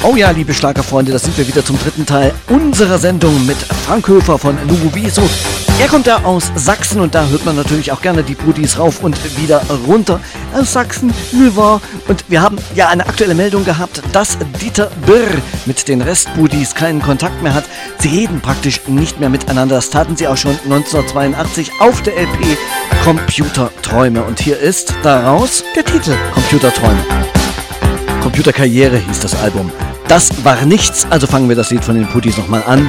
Oh ja, liebe Schlagerfreunde, das sind wir wieder zum dritten Teil unserer Sendung mit Frank Höfer von Nubuviso. Er kommt ja aus Sachsen und da hört man natürlich auch gerne die Brudis rauf und wieder runter. Aus Sachsen, Lüver. Und wir haben ja eine aktuelle Meldung gehabt, dass Dieter Birr mit den Restbrudis keinen Kontakt mehr hat. Sie reden praktisch nicht mehr miteinander. Das taten sie auch schon 1982 auf der LP Computerträume. Und hier ist daraus der Titel Computerträume. Computerkarriere hieß das Album. Das war nichts, also fangen wir das Lied von den Brudis nochmal an.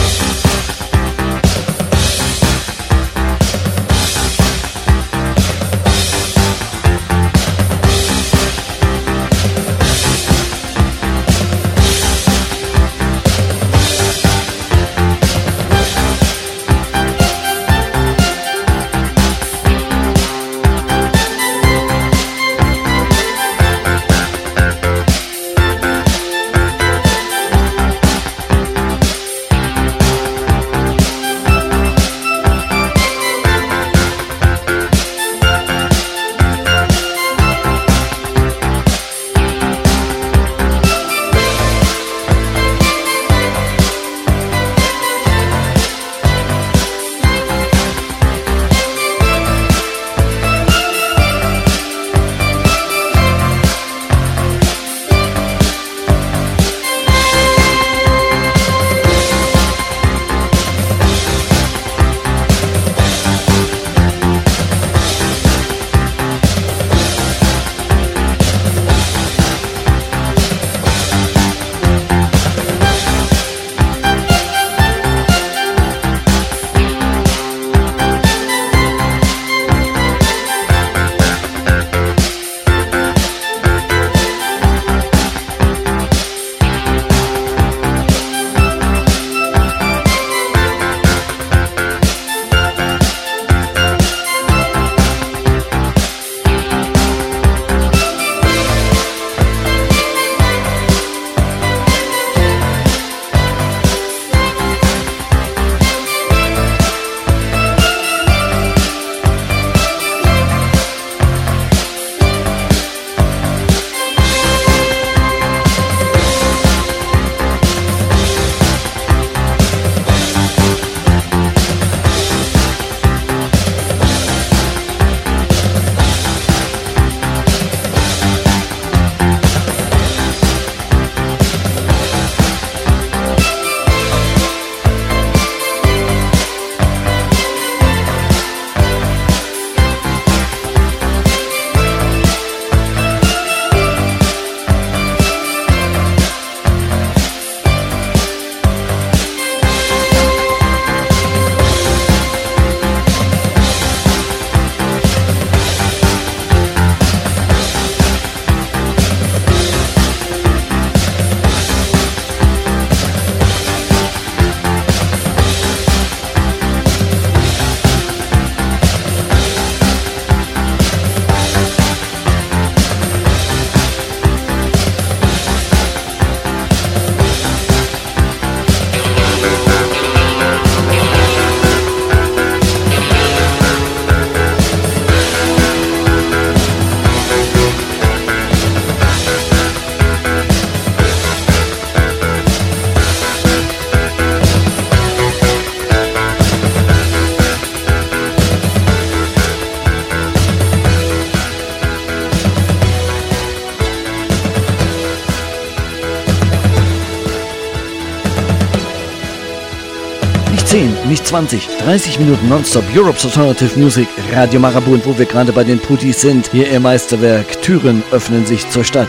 Nicht 20, 30 Minuten nonstop Europe's Alternative Music, Radio Marabu, und wo wir gerade bei den Brudis sind, hier ihr Meisterwerk, Türen öffnen sich zur Stadt.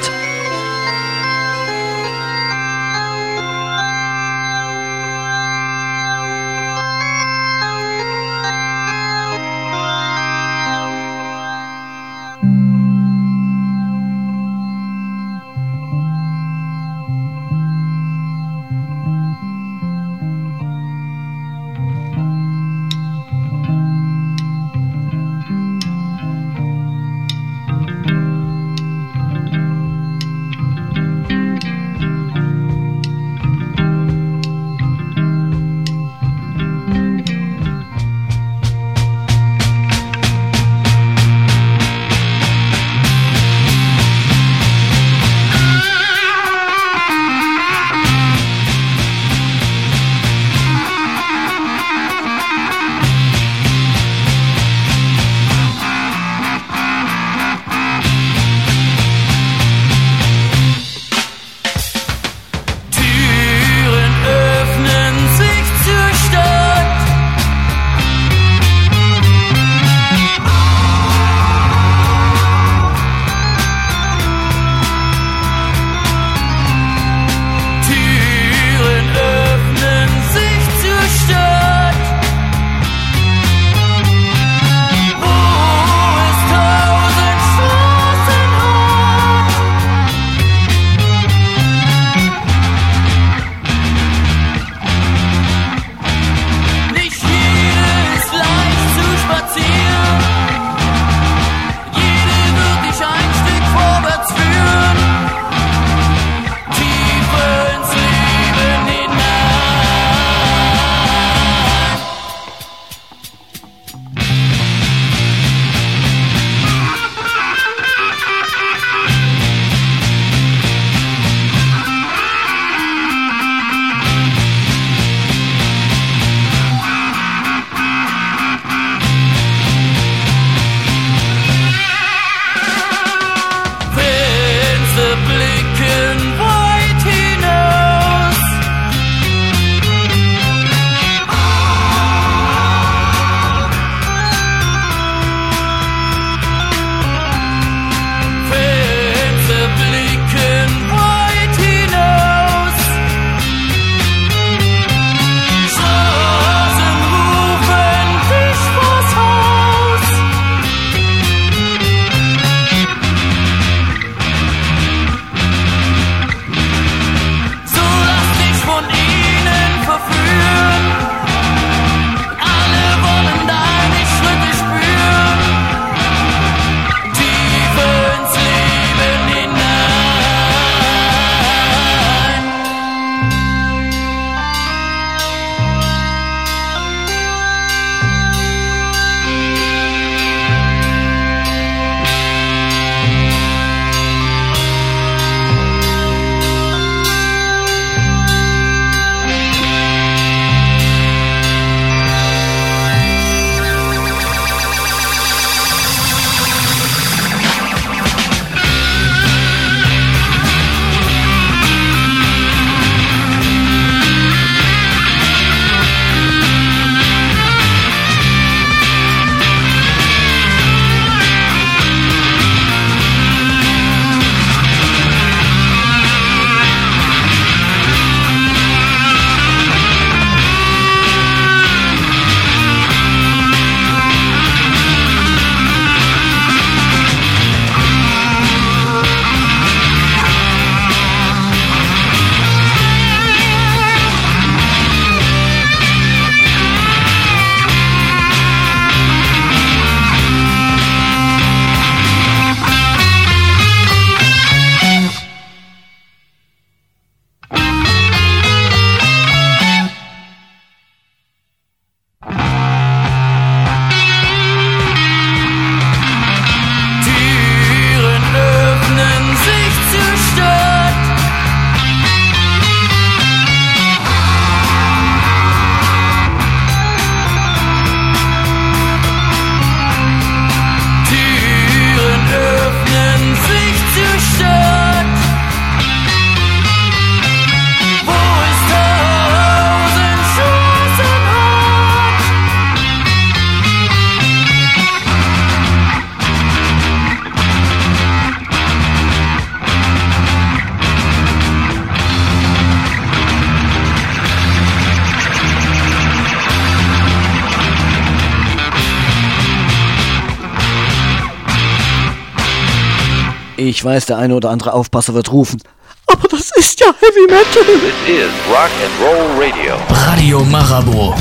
Ich weiß, der eine oder andere Aufpasser wird rufen. Aber das ist ja Heavy Metal. This is Rock and Roll Radio. Radio Marabou.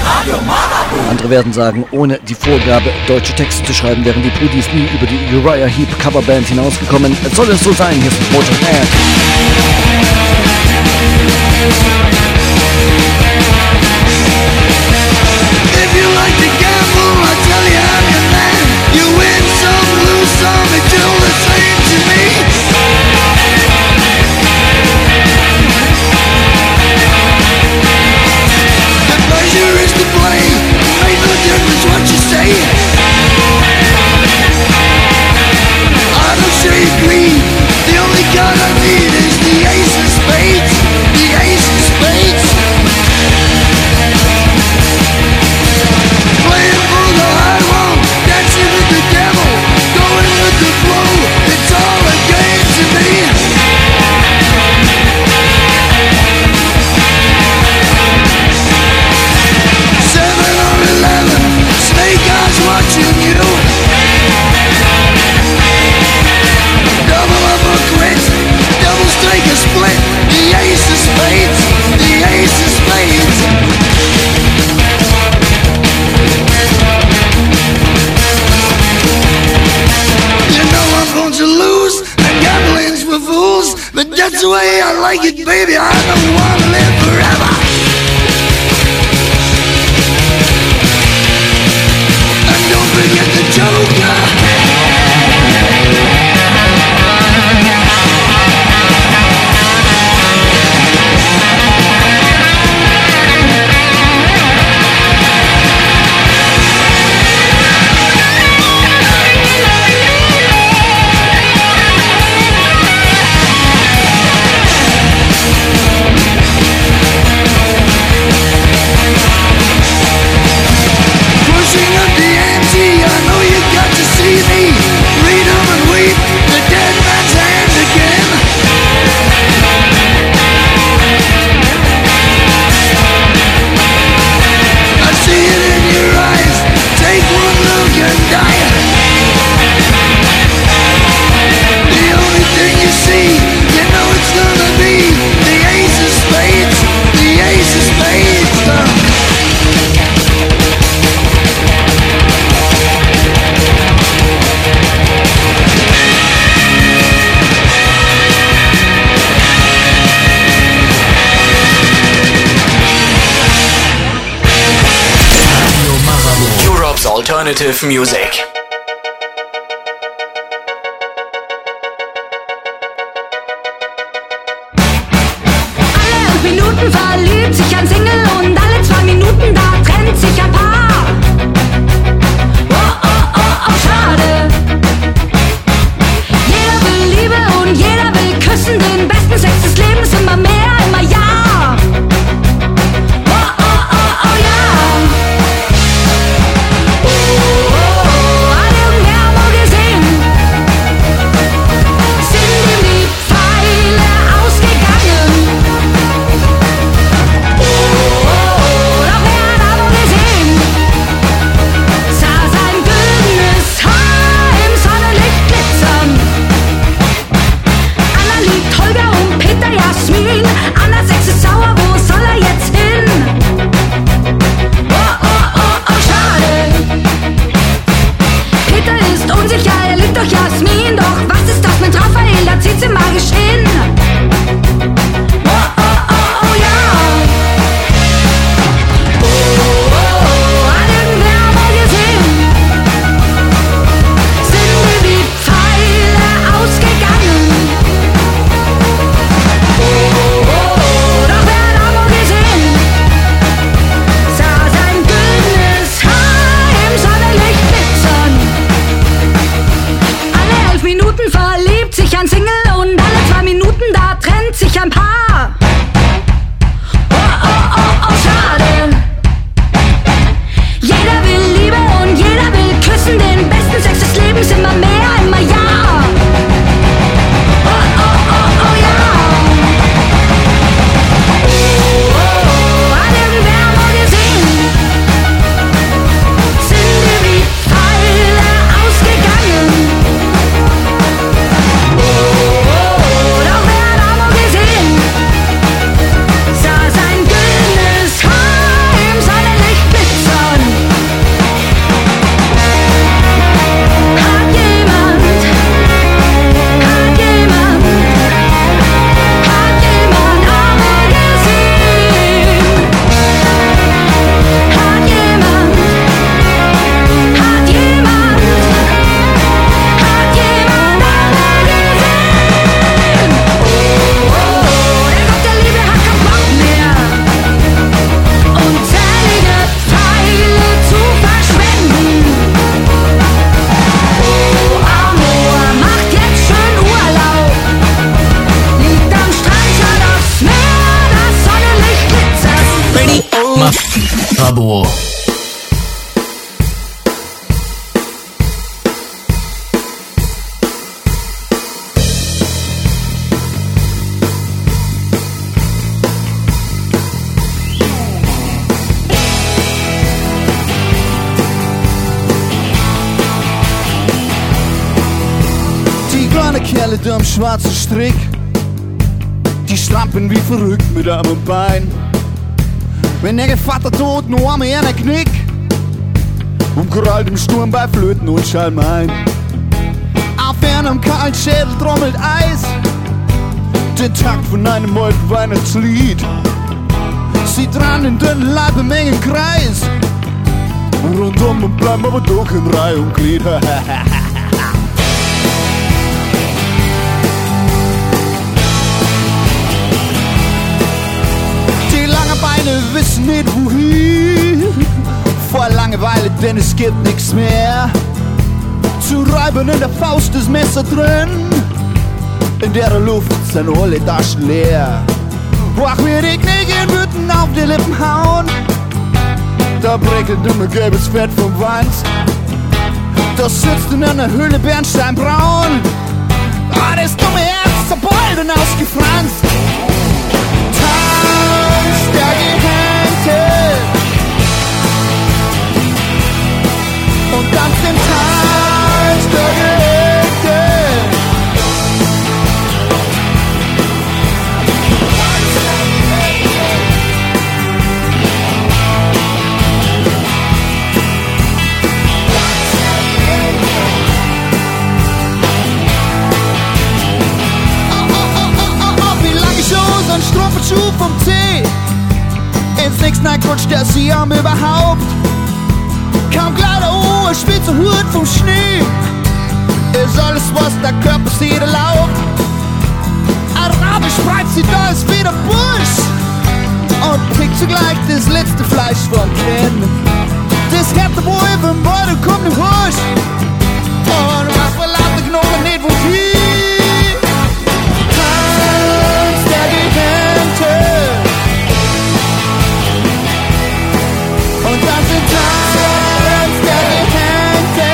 Andere werden sagen, ohne die Vorgabe, deutsche Texte zu schreiben, wären die Pudis nie über die Uriah Heep Coverband hinausgekommen. Soll es so sein? Hier ist Motorhead. If you like to gamble, I tell you I'm your man. You win some, lose some, it's all the same to me. The pleasure is to play, make no difference what you say. I don't show you greed, the only card I need is the ace of spades. The ace of spades. Playing for the high road, dancing with the devil, going with the flow, it's all a game to me. 7 or 11, snake eyes watching you. Double up or quit, doubles take a split. The ace of spades, the ace of spades. You know I'm going to lose, and gambling's for fools, but that's the way I like it, baby. I don't want to live forever. And don't forget the Joker. Alternative Music. Alle 5 Minuten verliebt sich ein Single und alle 2 Minuten da trennt sich ein Paar. Oh, oh, oh, oh, schade. Jeder will Liebe und jeder will küssen, den besten Sex des Lebens, immer mehr, immer ja. Oh, oh, oh, oh, ja. Oh, oh, oh, hat irgendwer mal gesehen? Sind ihm die Pfeile ausgegangen? Oh, oh, oh, doch wer hat aber gesehen? Sah sein güldenes Haar im Sonnenlicht glitzern. Anna liebt Holger und Peter Jasmin. Annas Ex ist sauer, wo soll er jetzt hin? Oh, oh, oh, oh, schade. Peter ist unsicher, er liebt doch Jasmin. Doch was ist das mit Raphael, da zieht sie magisch hin. Oh, oh, oh, oh, ja. Oh, oh, oh, hat irgendwer mal gesehen? Sind mir die Pfeile ausgegangen? Oh, oh, oh, doch wer hat aber gesehen? Sah sein güldenes Haar im Sonnenlicht glitzern. Alle 11 Minuten verliebt sich ein Single und alle 2 Minuten da trennt sich ein Paar. Oh, oh, oh, oh, schade. Jeder will Liebe und jeder will küssen, den besten Sex des Lebens, immer mehr, immer ja. Oh, oh, oh, oh, ja. Oh, oh, oh, hat irgendwer mal gesehen? Sind dir die Pfeile ausgegangen? Oh, oh, oh, doch wer hat aber gesehen? Sah sein güldenes Haar im Sonnenlicht glitzern. Hat jemand aber gesehen? Hat jemand aber gesehen? Oh, oh, oh, der Gott der Liebe hat keinen Bock mehr, unzählige Pfeile zu verschwenden. Oh, Amor macht jetzt schön Urlaub, liegt am Strand, schaut aufs Meer, das Sonnenlicht glitzert. Bravo. Die kleinen Kerle da am schwarzen Strick, die strampeln wie verrückt mit Arm und Bein. Wenn der Vater tot, nur einmal einer Knick und gerallt im Sturm bei Flöten und Schalmein. Auf einem kahlen Schädel trommelt Eis den Takt von einem alten Weihnachtslied. Sie dran in dünnen Leib im engen Kreis, rundum und bleiben aber doch in Reihe und Glied. Die Langeweile wissen nicht wohin, vor Langeweile, denn es gibt nichts mehr zu reiben. In der Faust das Messer drin, in der Luft sind alle Taschen leer. Ach, wir die Knicken würden auf die Lippen hauen, da prickelt immer gelbes Fett vom Wand. Da sitzt in einer Höhle Bernsteinbraun, das dumme Herz zerbeult und ausgefranst. Tanz der Gehängte und tanz den Tanz der Gehängte. Strumpfenschuh vom C ins Nix reingerutscht, der Siam überhaupt. kaum Kleider, oh, spitze Hut vom Schnee. Ist alles, was der Körper sieht, erlaubt. Arabisch spreizt sie, da ist wieder Busch. Und pickt zugleich das letzte Fleisch vom Kinn. Das härte Wohl, wenn morgen kommt im Husch. Und was verlangt der Knochen nicht wohin? Tanz der Gekennte. Und das sind Tanz der Gekennte.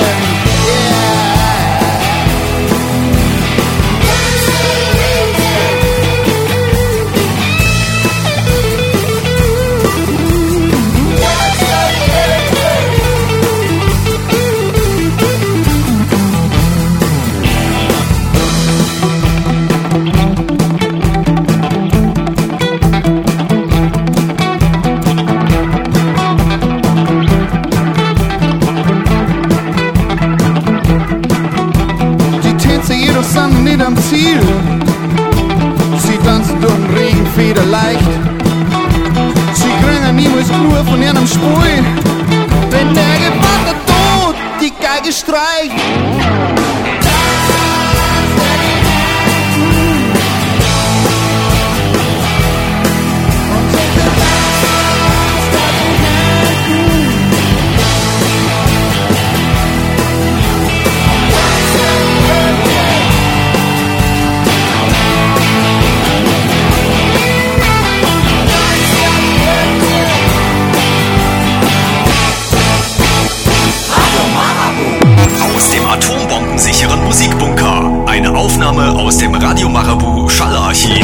Sind nicht am Ziel. Sie tanzen durch den Regen federleicht. Sie kriegen niemals nur von ihrem Spul. Wenn der Gevatter tot die Geige streicht. Atombombensicheren Musikbunker. Eine Aufnahme aus dem Radio Marabu Schallarchiv.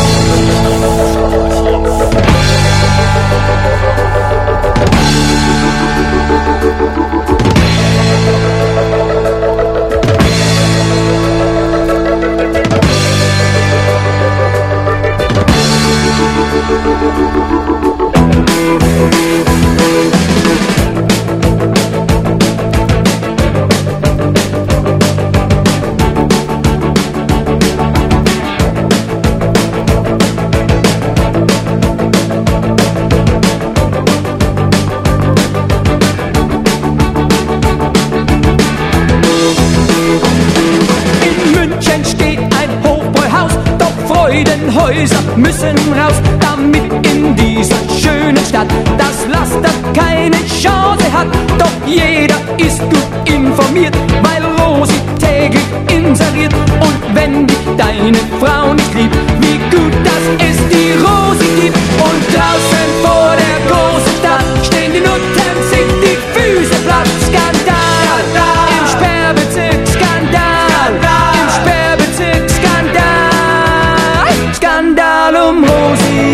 Häuser müssen raus, damit in dieser schönen Stadt das Laster keine Chance hat. Doch jeder ist gut informiert, weil Rosi täglich inseriert. Und wenn dich deine Frau nicht liebt, wie gut, dass es die Rosi gibt. Und draußen vor der großen Stadt stehen die Nutten, sich die Füße platt. Skandal, im Sperrbezirk, Skandal, im Sperrbezirk, Skandal, Skandal um Rosi.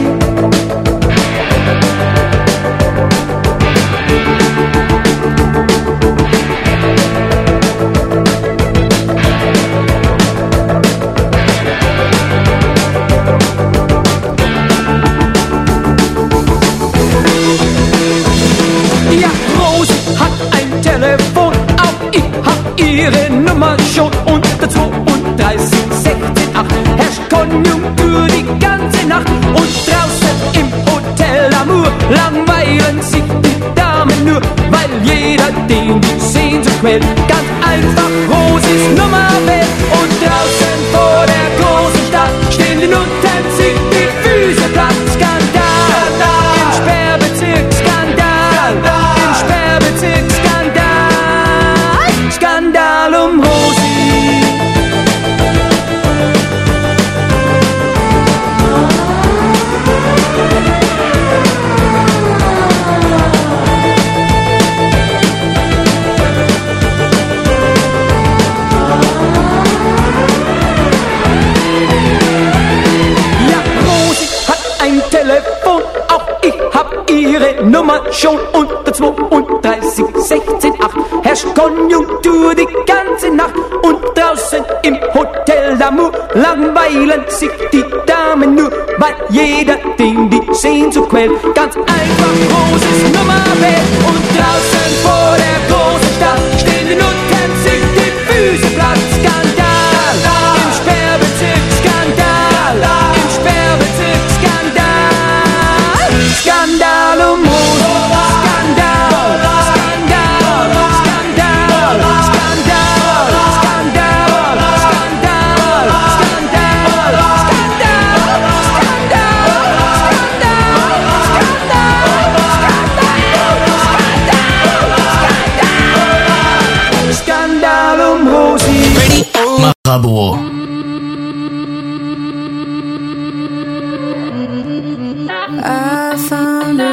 Ihre Nummer schon unter 32, 16, 8 herrscht Konjunktur die ganze Nacht. Und draußen im Hotel Amour langweilen sich die Damen nur, weil jeder den die Sehnsucht quält. Ganz einfach Rosis Nummer wählt. Und draußen vor der großen Stadt stehen die Nutten, sich die Füße platt. Skandal, im Sperrbezirk, Skandal, im Sperrbezirk, Skandal, Skandal um Rosi. Ja, Rosi hat ein Telefon, auch ich hab ihre Nummer schon unter 32, 16, 8 herrscht Konjunktur die ganze Nacht. Und draußen im Hotel d'Amour langweilen sich die Damen nur, weil jeder den die Sehnsucht quält. Ganz einfach Rosis Nummer wählt. Und draußen vor der großen Stadt stehen die Nutten, sich die Füße platt. Skandal, im Sperrbezirk, Skandal, im Sperrbezirk, Skandal, Skandal um Rosi. Skandal,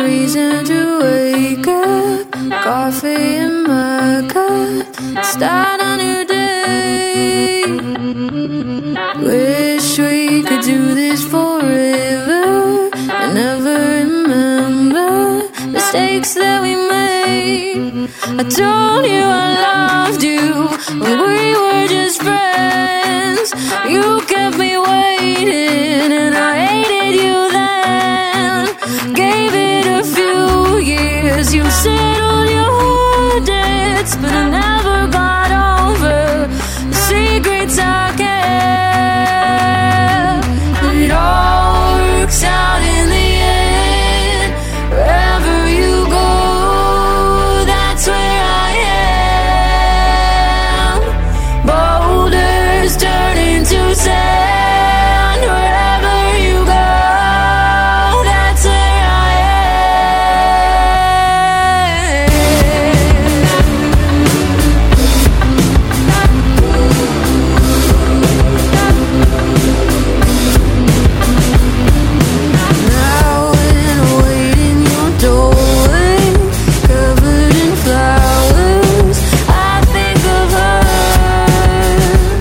reason to wake up, coffee in my cup, start a new day. Wish we could do this forever and never remember mistakes that we made. I told you I loved you when we were just friends. You kept me waiting and I hated you then. Gave it a few years, you settled your debts, but I never got over the secrets I kept. It all works out in the end. Wherever you go, that's where I am. Boulders turn into sand. Wherever you go, that's where I now when I wait in your doorway, covered in flowers, I think of her.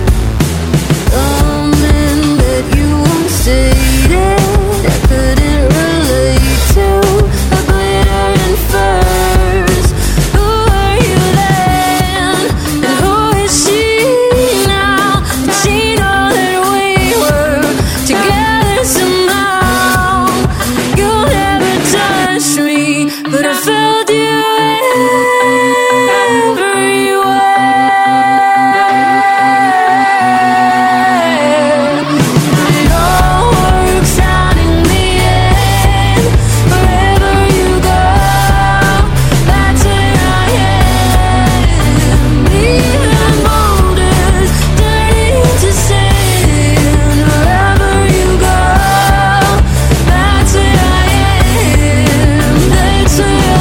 Something that you once stated I couldn't relate to, a glitter and furs. Who were you then, and who is she now? Did she know that we were together somehow? You never touched me, but I felt you everywhere. It all works out in the end. Wherever you go, that's where I am. Even boulders turn into sand. Wherever you go, that's where I am. That's where I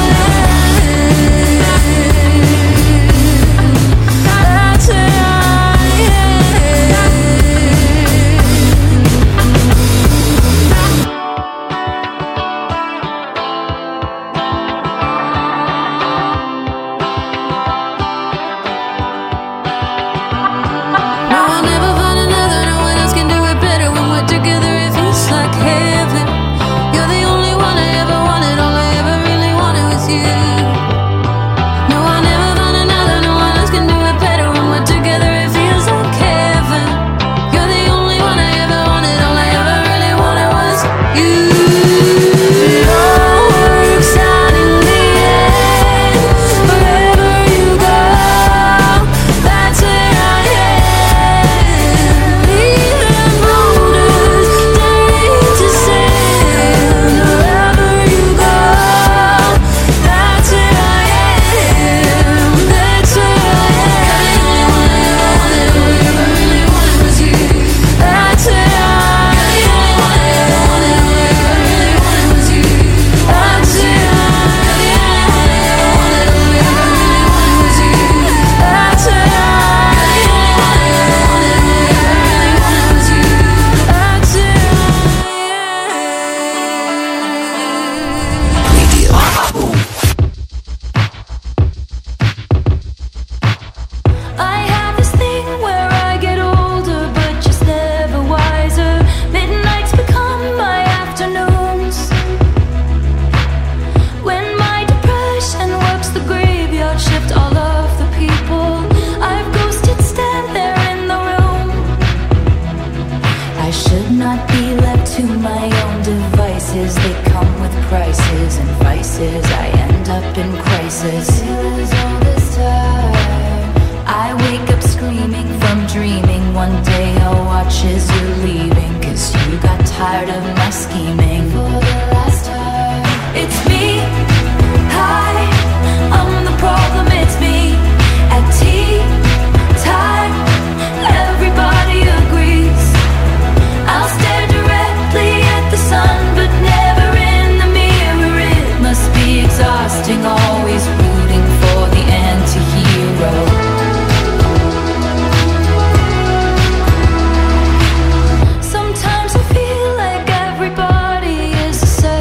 Sometimes I feel like everybody is the same.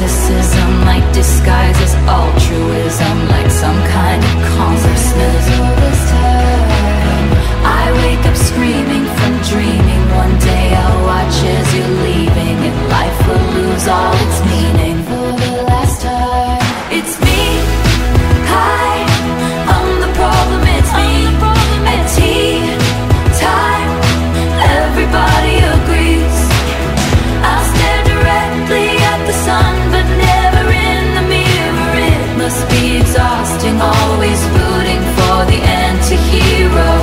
narcissism, like disguises altruism, like some kind of consciousness. All this time, I wake up screaming from dreaming. One day I'll watch as you're leaving, and life will lose all its meaning. For the last time, it's me. Hi, I'm the problem. It's me. At tea time, everybody agrees. I'll stare directly at the sun, but never in the mirror. It must be exhausting, always rooting for the anti-hero.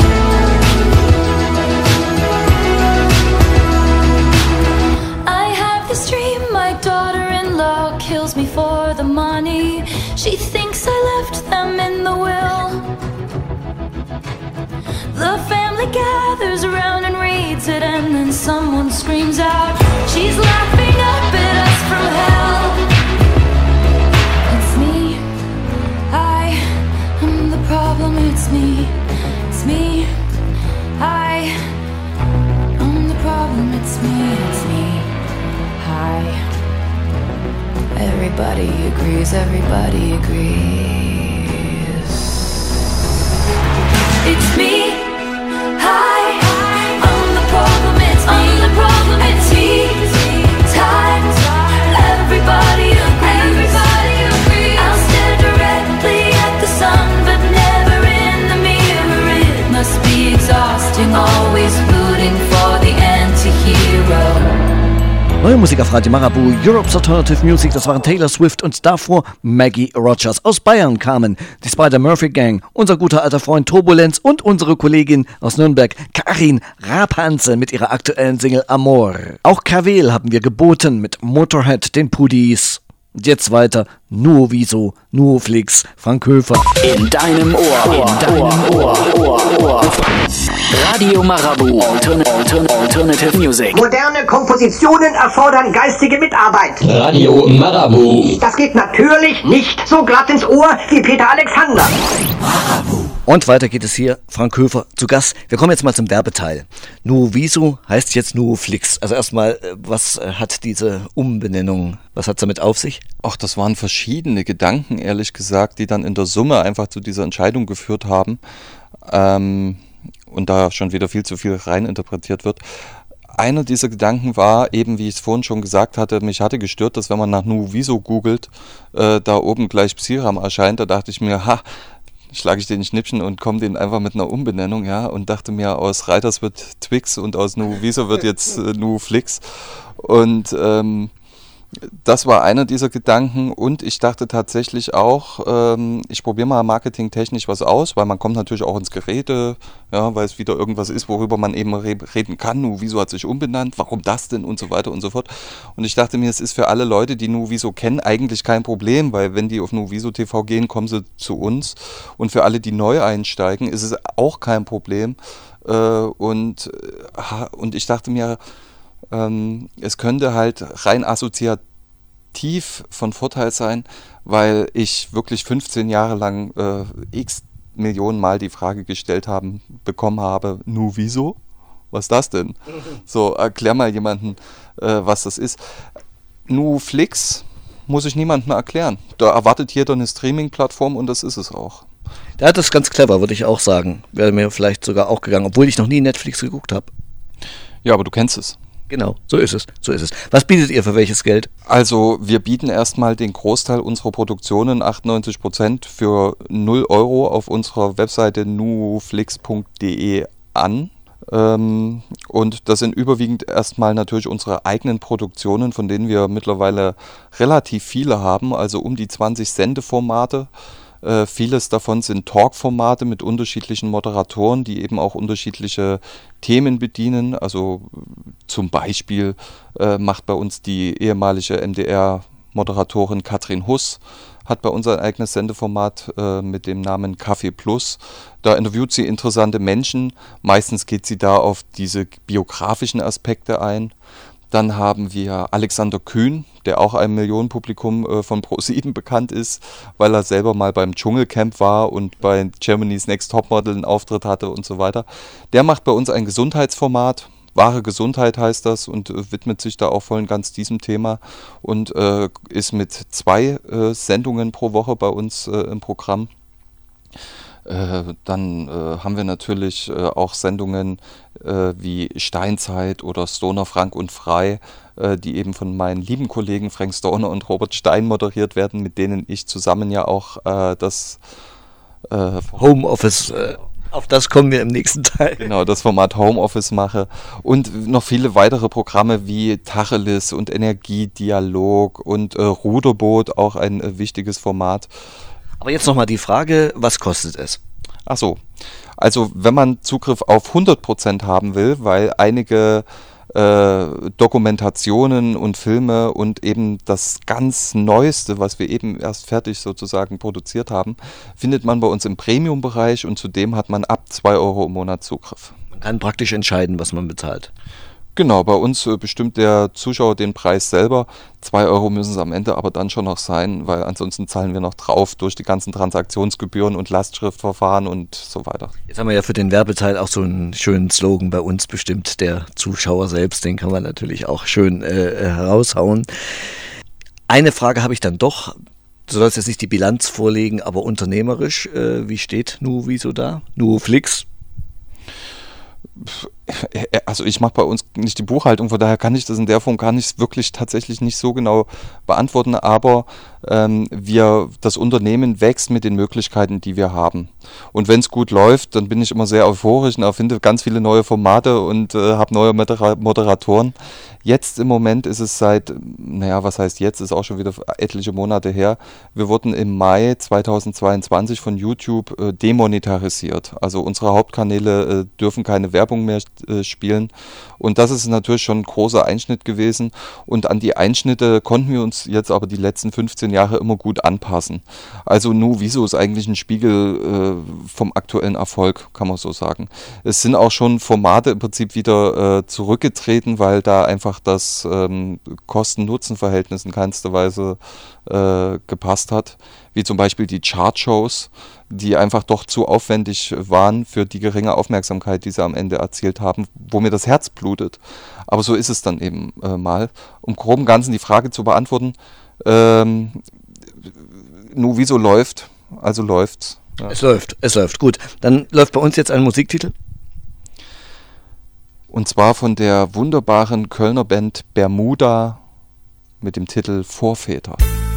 I have this dream, my daughter-in-law kills me for the money. She thinks I left them in the will. The family gathers around and reads it, and then someone screams out, she's laughing up at us from hell. It's me, I am the problem, it's me, it's me, I am the problem, it's me, hi. Everybody agrees, everybody agrees. It's me. Hi, I'm the problem, it's me. I'm the problem, it's me. Time, everybody agrees. I'll stare directly at the sun, but never in the mirror. It must be exhausting, always rooting for the anti-hero. Neue Musik auf Radio Marabu, Europe's Alternative Music, das waren Taylor Swift und davor Maggie Rogers. Aus Bayern kamen die Spider-Murphy-Gang, unser guter alter Freund Turbulenz und unsere Kollegin aus Nürnberg, Karin Rapanze mit ihrer aktuellen Single Amor. Auch Kavel haben wir geboten mit Motorhead, den Pudis. Und jetzt weiter, Nuoviso, Nuoflix, Frank Höfer. In deinem Ohr. Radio Marabu, Alternative Music. Moderne Kompositionen erfordern geistige Mitarbeit. Radio Marabu. Das geht natürlich nicht so glatt ins Ohr wie Peter Alexander. Und weiter geht es hier, Frank Höfer zu Gast. Wir kommen jetzt mal zum Werbeteil. Nuoviso heißt jetzt Nuoflix. Also erstmal, was hat diese Umbenennung, was hat es damit auf sich? Ach, das waren verschiedene Gedanken, ehrlich gesagt, die dann in der Summe einfach zu dieser Entscheidung geführt haben. Und da schon wieder viel zu viel reininterpretiert wird. Einer dieser Gedanken war eben, wie ich es vorhin schon gesagt hatte, mich hatte gestört, dass wenn man nach Nuoviso googelt, da oben gleich Psiram erscheint. Da dachte ich mir, schlage ich den Schnippchen und komme den einfach mit einer Umbenennung, ja, und dachte mir, aus Reiters wird Twix und aus Nuoviso wird jetzt Nuoflix. Und das war einer dieser Gedanken, und ich dachte tatsächlich auch, ich probiere mal marketingtechnisch was aus, weil man kommt natürlich auch ins Gerede, ja, weil es wieder irgendwas ist, worüber man eben reden kann. Nuoviso hat sich umbenannt, warum das denn und so weiter und so fort. Und ich dachte mir, es ist für alle Leute, die Nuoviso kennen, eigentlich kein Problem, weil wenn die auf Nuoviso TV gehen, kommen sie zu uns, und für alle, die neu einsteigen, ist es auch kein Problem. Und ich dachte mir, es könnte halt rein assoziativ von Vorteil sein, weil ich wirklich 15 Jahre lang x Millionen Mal die Frage gestellt bekommen habe, Nuoviso? Was ist das denn? So, erklär mal jemanden, was das ist. Nuoflix muss ich niemandem erklären. Da erwartet jeder eine Streaming-Plattform, und das ist es auch. Ja, das ist ganz clever, würde ich auch sagen. Wäre mir vielleicht sogar auch gegangen, obwohl ich noch nie Netflix geguckt habe. Ja, aber du kennst es. Genau, so ist es. Was bietet ihr für welches Geld? Also wir bieten erstmal den Großteil unserer Produktionen, 98%, für 0 Euro auf unserer Webseite nuoflix.de an. Und das sind überwiegend erstmal natürlich unsere eigenen Produktionen, von denen wir mittlerweile relativ viele haben, also um die 20 Sendeformate. Vieles davon sind Talk-Formate mit unterschiedlichen Moderatoren, die eben auch unterschiedliche Themen bedienen. Also zum Beispiel macht bei uns die ehemalige MDR-Moderatorin Katrin Huss, hat bei uns ein eigenes Sendeformat mit dem Namen Kaffee Plus. Da interviewt sie interessante Menschen. Meistens geht sie da auf diese biografischen Aspekte ein. Dann haben wir Alexander Kühn, der auch einem Millionenpublikum von ProSieben bekannt ist, weil er selber mal beim Dschungelcamp war und bei Germany's Next Topmodel einen Auftritt hatte und so weiter. Der macht bei uns ein Gesundheitsformat, Wahre Gesundheit heißt das und widmet sich da auch voll und ganz diesem Thema und ist mit 2 Sendungen pro Woche bei uns im Programm. Dann haben wir natürlich auch Sendungen wie Steinzeit oder Stoner Frank und Frei, die eben von meinen lieben Kollegen Frank Stoner und Robert Stein moderiert werden, mit denen ich zusammen ja auch das Homeoffice, auf das kommen wir im nächsten Teil. Genau, das Format Homeoffice mache und noch viele weitere Programme wie Tacheles und Energiedialog und Ruderboot, auch ein wichtiges Format. Aber jetzt nochmal die Frage, was kostet es? Ach so, also wenn man Zugriff auf 100% haben will, weil einige Dokumentationen und Filme und eben das ganz Neueste, was wir eben erst fertig sozusagen produziert haben, findet man bei uns im Premium-Bereich und zudem hat man ab 2 Euro im Monat Zugriff. Man kann praktisch entscheiden, was man bezahlt. Genau, bei uns bestimmt der Zuschauer den Preis selber. 2 Euro müssen es am Ende aber dann schon noch sein, weil ansonsten zahlen wir noch drauf durch die ganzen Transaktionsgebühren und Lastschriftverfahren und so weiter. Jetzt haben wir ja für den Werbeteil auch so einen schönen Slogan bei uns bestimmt, der Zuschauer selbst, den kann man natürlich auch schön heraushauen. Eine Frage habe ich dann doch, du sollst jetzt nicht die Bilanz vorlegen, aber unternehmerisch, wie steht Nuoviso da? Nuoflix? Also ich mache bei uns nicht die Buchhaltung, von daher kann ich das in der Form gar nicht wirklich tatsächlich nicht so genau beantworten, aber das Unternehmen wächst mit den Möglichkeiten, die wir haben. Und wenn es gut läuft, dann bin ich immer sehr euphorisch und erfinde ganz viele neue Formate und habe neue Moderatoren. Jetzt im Moment ist es was heißt jetzt, ist auch schon wieder etliche Monate her. Wir wurden im Mai 2022 von YouTube demonetarisiert. Also unsere Hauptkanäle dürfen keine Werbung mehr spielen. Und das ist natürlich schon ein großer Einschnitt gewesen. Und an die Einschnitte konnten wir uns jetzt aber die letzten 15 Jahre immer gut anpassen. Also Nuoviso ist eigentlich ein Spiegel vom aktuellen Erfolg, kann man so sagen. Es sind auch schon Formate im Prinzip wieder zurückgetreten, weil da einfach das Kosten-Nutzen-Verhältnis in keinster Weise gepasst hat. Wie zum Beispiel die Chartshows, die einfach doch zu aufwendig waren für die geringe Aufmerksamkeit, die sie am Ende erzielt haben, wo mir das Herz blutet. Aber so ist es dann eben mal. Um grob im Ganzen die Frage zu beantworten, Nuoviso läuft, also läuft's. Ja. Es läuft. Gut, dann läuft bei uns jetzt ein Musiktitel. Und zwar von der wunderbaren Kölner Band Bermuda mit dem Titel Vorväter.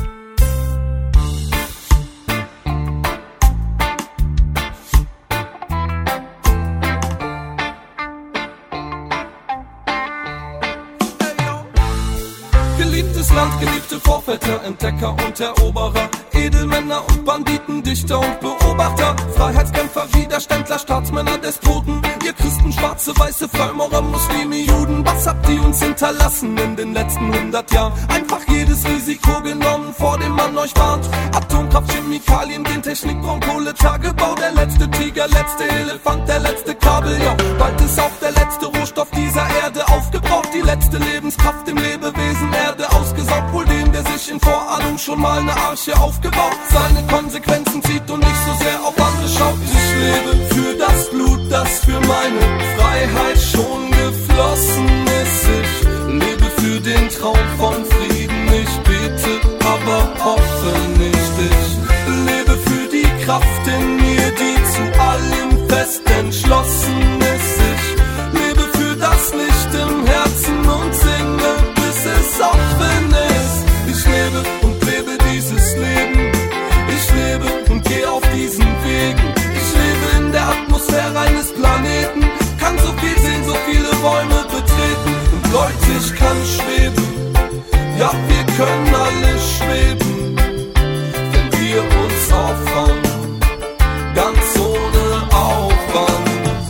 Geliebtes Land, geliebte Vorväter, Entdecker und Eroberer, Edelmänner und Banditen, Dichter und Beobachter, Freiheitskämpfer, Widerständler, Staatsmänner, Despoten, ihr Christen, Schwarze, Weiße, Freimaurer, Muslime, Juden, was habt ihr uns hinterlassen in den letzten 100 Jahren? Einfach jedes Risiko genommen, vor dem man euch warnt. Atomkraft, Chemikalien, Gentechnik, Braunkohle, Tagebau, der letzte Tiger, letzte Elefant, der letzte Kabeljau. Bald ist auch der letzte Rohstoff dieser Erde aufgebraucht, die letzte Lebenskraft im Lebewesen Erde ausgesaugt, wohl dem, der sich in Vorahnung schon mal eine Arche aufgebaut, seine Konsequenzen zieht und nicht so sehr auf andere schaut. Ich lebe für das Blut, das für meine Freiheit schon geflossen ist. Ich lebe für den Traum von Frieden, ich bete, aber hoffe nicht. Ich lebe für die Kraft in mir, die zu allem fest entschlossen ist. Ich lebe für das Licht im Herzen und singe, bis es offen ist. Ich lebe und lebe dieses Leben. Ich lebe und gehe auf diesen Wegen. Ich lebe in der Atmosphäre eines Planeten, kann so viel sehen, so viele Räume betreten. Und Leute, ich kann schweben, ja, wir können alle schweben, wenn wir uns auffangen, ganz ohne Aufwand.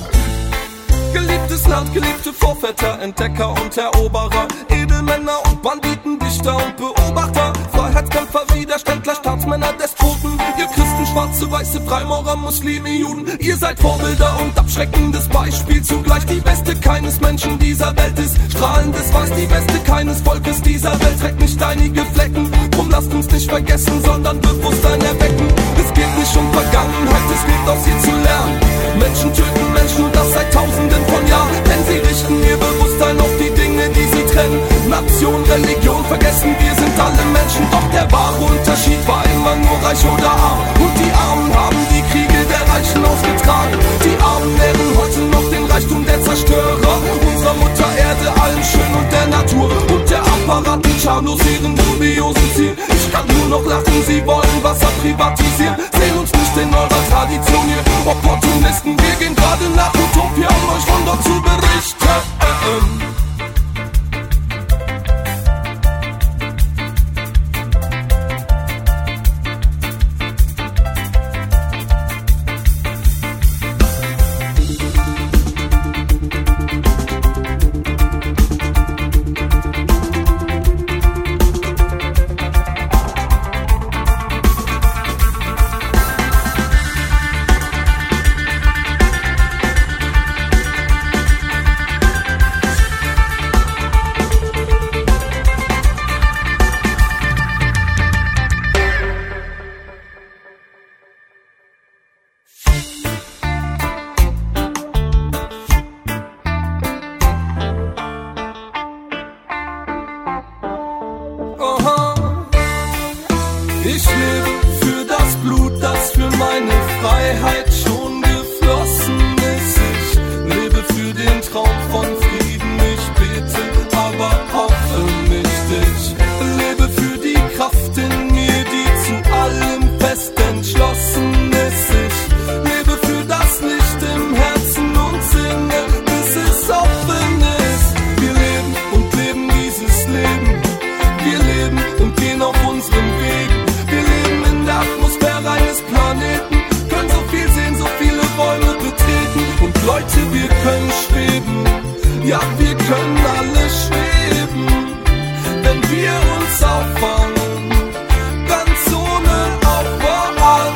Geliebtes Land, geliebte Vorväter, Entdecker und Eroberer, Edelmänner und Banditen, Dichter und Beobachter, Freiheitskämpfer, Widerständler, Staatsmänner, Despoten, ihr Christen, Schwarze, Weiße, Freimaurer, Muslime, Juden, ihr seid Vorbilder und abschreckendes Beispiel, zugleich die Beste keines Menschen dieser Welt ist strahlendes Weiß, die Beste keines Volkes dieser Welt trägt nicht einige Flecken, drum lasst uns nicht vergessen, sondern Bewusstsein erwecken. Es geht nicht um Vergangenheit, es geht aus ihr zu lernen. Menschen töten Menschen und das seit Tausenden von Jahren, denn sie richten ihr Bewusstsein reich oder arm. Und die Armen haben die Kriege der Reichen ausgetragen. Die Armen nähren heute noch den Reichtum der Zerstörer unserer Mutter Erde, allem schön und der Natur. Und der Apparat, die schamlos ihren dubiosen Ziel. Ich kann nur noch lachen, sie wollen Wasser privatisieren. Sehen uns nicht in eurer Tradition, ihr Opportunisten. Wir gehen gerade nach Utopia, um euch von dort zu berichten. Ich lebe für das Blut, das für meine Freiheit schon geflossen ist. Ich lebe für den Traum von Frieden. Ich bete, aber hoffe nicht. Ich lebe für die Kraft in mir, die zu allem fest entschlossen ist. Ich lebe für das Licht im Herzen und singe, bis es offen ist. Wir leben und leben dieses Leben. Wir leben und gehen auf unserem Weg. Atmosphäre eines Planeten, können so viel sehen, so viele Räume betreten. Und Leute, wir können schweben, ja, wir können alle schweben, wenn wir uns auffangen, ganz ohne Aufwand.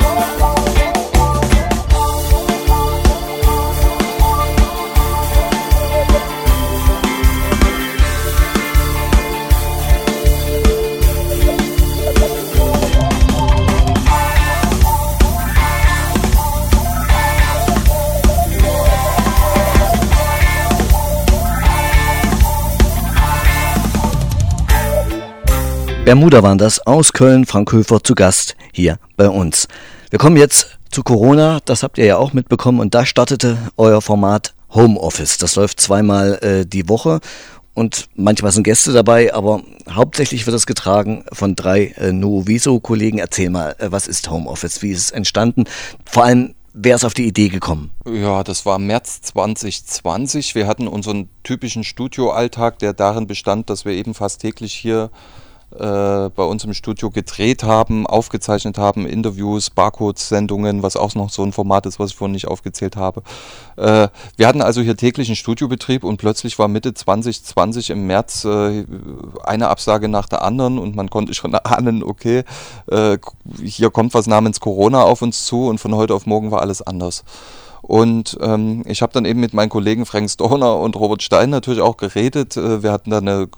Bermuda waren das, aus Köln, Frank Höfer zu Gast hier bei uns. Wir kommen jetzt zu Corona, das habt ihr ja auch mitbekommen, und da startete euer Format Homeoffice. Das läuft zweimal die Woche und manchmal sind Gäste dabei, aber hauptsächlich wird das getragen von 3 Nuoviso-Kollegen. Erzähl mal, was ist Homeoffice, wie ist es entstanden? Vor allem, wer ist auf die Idee gekommen? Ja, das war März 2020. Wir hatten unseren typischen Studioalltag, der darin bestand, dass wir eben fast täglich hier bei uns im Studio gedreht haben, aufgezeichnet haben, Interviews, Barcodes-Sendungen, was auch noch so ein Format ist, was ich vorhin nicht aufgezählt habe. Wir hatten also hier täglichen Studiobetrieb und plötzlich war Mitte 2020 im März eine Absage nach der anderen und man konnte schon ahnen, okay, hier kommt was namens Corona auf uns zu und von heute auf morgen war alles anders. Und ich habe dann eben mit meinen Kollegen Frank Stoner und Robert Stein natürlich auch geredet. Wir hatten da eine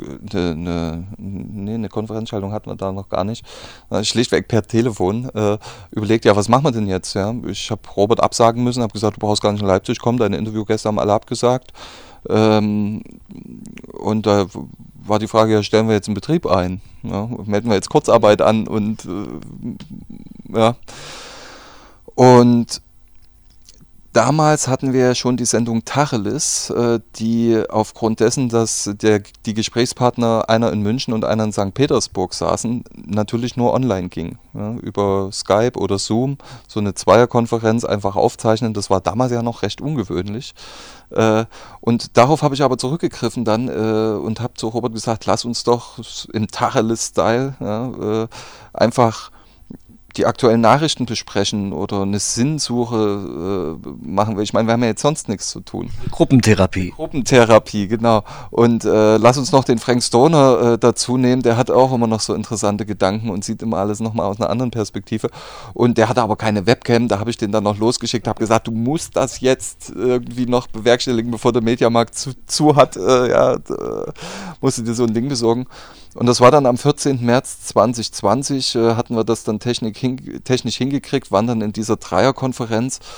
Konferenzschaltung hatten wir da noch gar nicht. Schlichtweg per Telefon überlegt, ja, was machen wir denn jetzt? Ja? Ich habe Robert absagen müssen, habe gesagt, du brauchst gar nicht in Leipzig kommen, deine Interviewgäste haben alle abgesagt. Und da war die Frage, ja, stellen wir jetzt einen Betrieb ein? Ja? Melden wir jetzt Kurzarbeit an? Und ja. Und damals hatten wir schon die Sendung Tacheles, die aufgrund dessen, dass die Gesprächspartner einer in München und einer in St. Petersburg saßen, natürlich nur online ging. Ja, über Skype oder Zoom, so eine Zweierkonferenz einfach aufzeichnen, das war damals ja noch recht ungewöhnlich. Und darauf habe ich aber zurückgegriffen dann und habe zu Robert gesagt, lass uns doch im Tacheles-Style einfach die aktuellen Nachrichten besprechen oder eine Sinnsuche machen wir. Ich meine, wir haben ja jetzt sonst nichts zu tun. Gruppentherapie, genau. Und lass uns noch den Frank Stoner dazu nehmen, der hat auch immer noch so interessante Gedanken und sieht immer alles nochmal aus einer anderen Perspektive. Und der hatte aber keine Webcam, da habe ich den dann noch losgeschickt, habe gesagt, du musst das jetzt irgendwie noch bewerkstelligen, bevor der Mediamarkt zu hat. Musst du dir so ein Ding besorgen. Und das war dann am 14. März 2020, hatten wir das dann technisch hingekriegt, waren dann in dieser Dreierkonferenz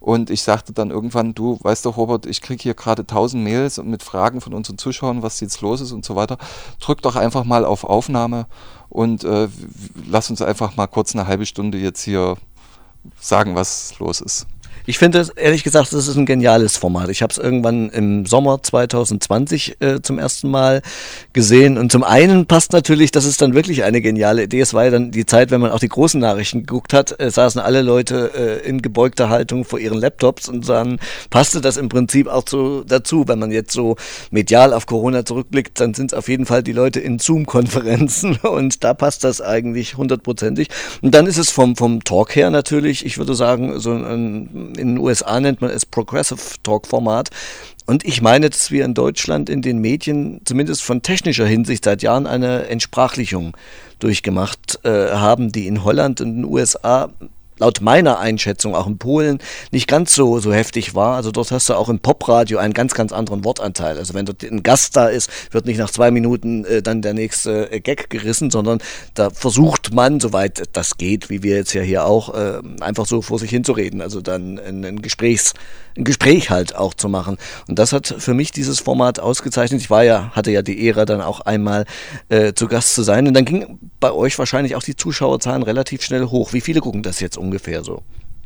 Und ich sagte dann irgendwann, du, weißt doch, Robert, ich kriege hier gerade 1000 Mails mit Fragen von unseren Zuschauern, was jetzt los ist und so weiter. Drück doch einfach mal auf Aufnahme und lass uns einfach mal kurz eine halbe Stunde jetzt hier sagen, was los ist. Ich finde, ehrlich gesagt, das ist ein geniales Format. Ich habe es irgendwann im Sommer 2020 zum ersten Mal gesehen. Und zum einen passt natürlich, das ist dann wirklich eine geniale Idee. Es war ja dann die Zeit, wenn man auch die großen Nachrichten geguckt hat, saßen alle Leute in gebeugter Haltung vor ihren Laptops und dann passte das im Prinzip auch so dazu. Wenn man jetzt so medial auf Corona zurückblickt, dann sind es auf jeden Fall die Leute in Zoom-Konferenzen und da passt das eigentlich 100%ig. Und dann ist es vom Talk her natürlich, ich würde sagen, so in den USA nennt man es Progressive Talk-Format. Und ich meine, dass wir in Deutschland in den Medien zumindest von technischer Hinsicht seit Jahren eine Entsprachlichung durchgemacht haben, die in Holland und in den USA laut meiner Einschätzung auch in Polen nicht ganz so heftig war. Also dort hast du auch im Popradio einen ganz, ganz anderen Wortanteil. Also wenn dort ein Gast da ist, wird nicht nach 2 Minuten dann der nächste Gag gerissen, sondern da versucht man, soweit das geht, wie wir jetzt ja hier auch, einfach so vor sich hinzureden. Also dann ein Gespräch halt auch zu machen. Und das hat für mich dieses Format ausgezeichnet. Ich hatte ja die Ehre, dann auch einmal zu Gast zu sein. Und dann ging bei euch wahrscheinlich auch die Zuschauerzahlen relativ schnell hoch. Wie viele gucken das jetzt ungefähr so?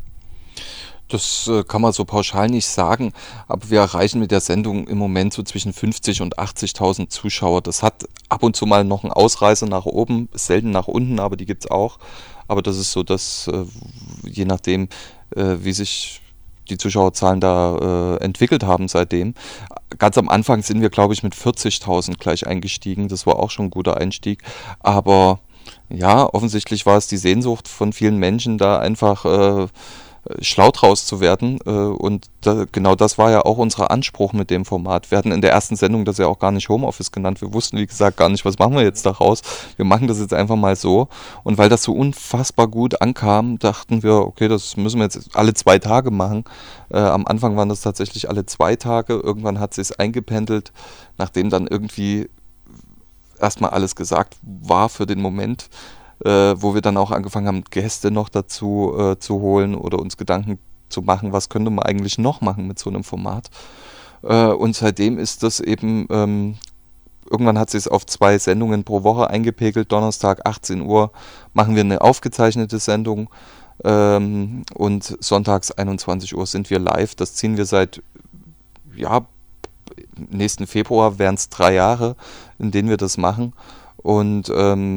Das kann man so pauschal nicht sagen, aber wir erreichen mit der Sendung im Moment so zwischen 50.000 und 80.000 Zuschauer. Das hat ab und zu mal noch einen Ausreißer nach oben, selten nach unten, aber die gibt es auch. Aber das ist so, dass je nachdem, wie sich die Zuschauerzahlen da entwickelt haben seitdem. Ganz am Anfang sind wir, glaube ich, mit 40.000 gleich eingestiegen. Das war auch schon ein guter Einstieg. Aber ja, offensichtlich war es die Sehnsucht von vielen Menschen, da einfach schlau draus zu werden. Und genau das war ja auch unser Anspruch mit dem Format. Wir hatten in der ersten Sendung das ja auch gar nicht Homeoffice genannt. Wir wussten, wie gesagt, gar nicht, was machen wir jetzt daraus. Wir machen das jetzt einfach mal so. Und weil das so unfassbar gut ankam, dachten wir, okay, das müssen wir jetzt alle 2 Tage machen. Am Anfang waren das tatsächlich alle 2 Tage. Irgendwann hat es sich eingependelt, nachdem dann irgendwie erstmal alles gesagt war für den Moment, wo wir dann auch angefangen haben, Gäste noch dazu zu holen oder uns Gedanken zu machen, was könnte man eigentlich noch machen mit so einem Format. Und seitdem ist das eben, irgendwann hat es sich auf 2 Sendungen pro Woche eingepegelt. Donnerstag 18 Uhr machen wir eine aufgezeichnete Sendung und sonntags 21 Uhr sind wir live. Das ziehen wir seit, nächsten Februar wären es 3 Jahre, in denen wir das machen. Und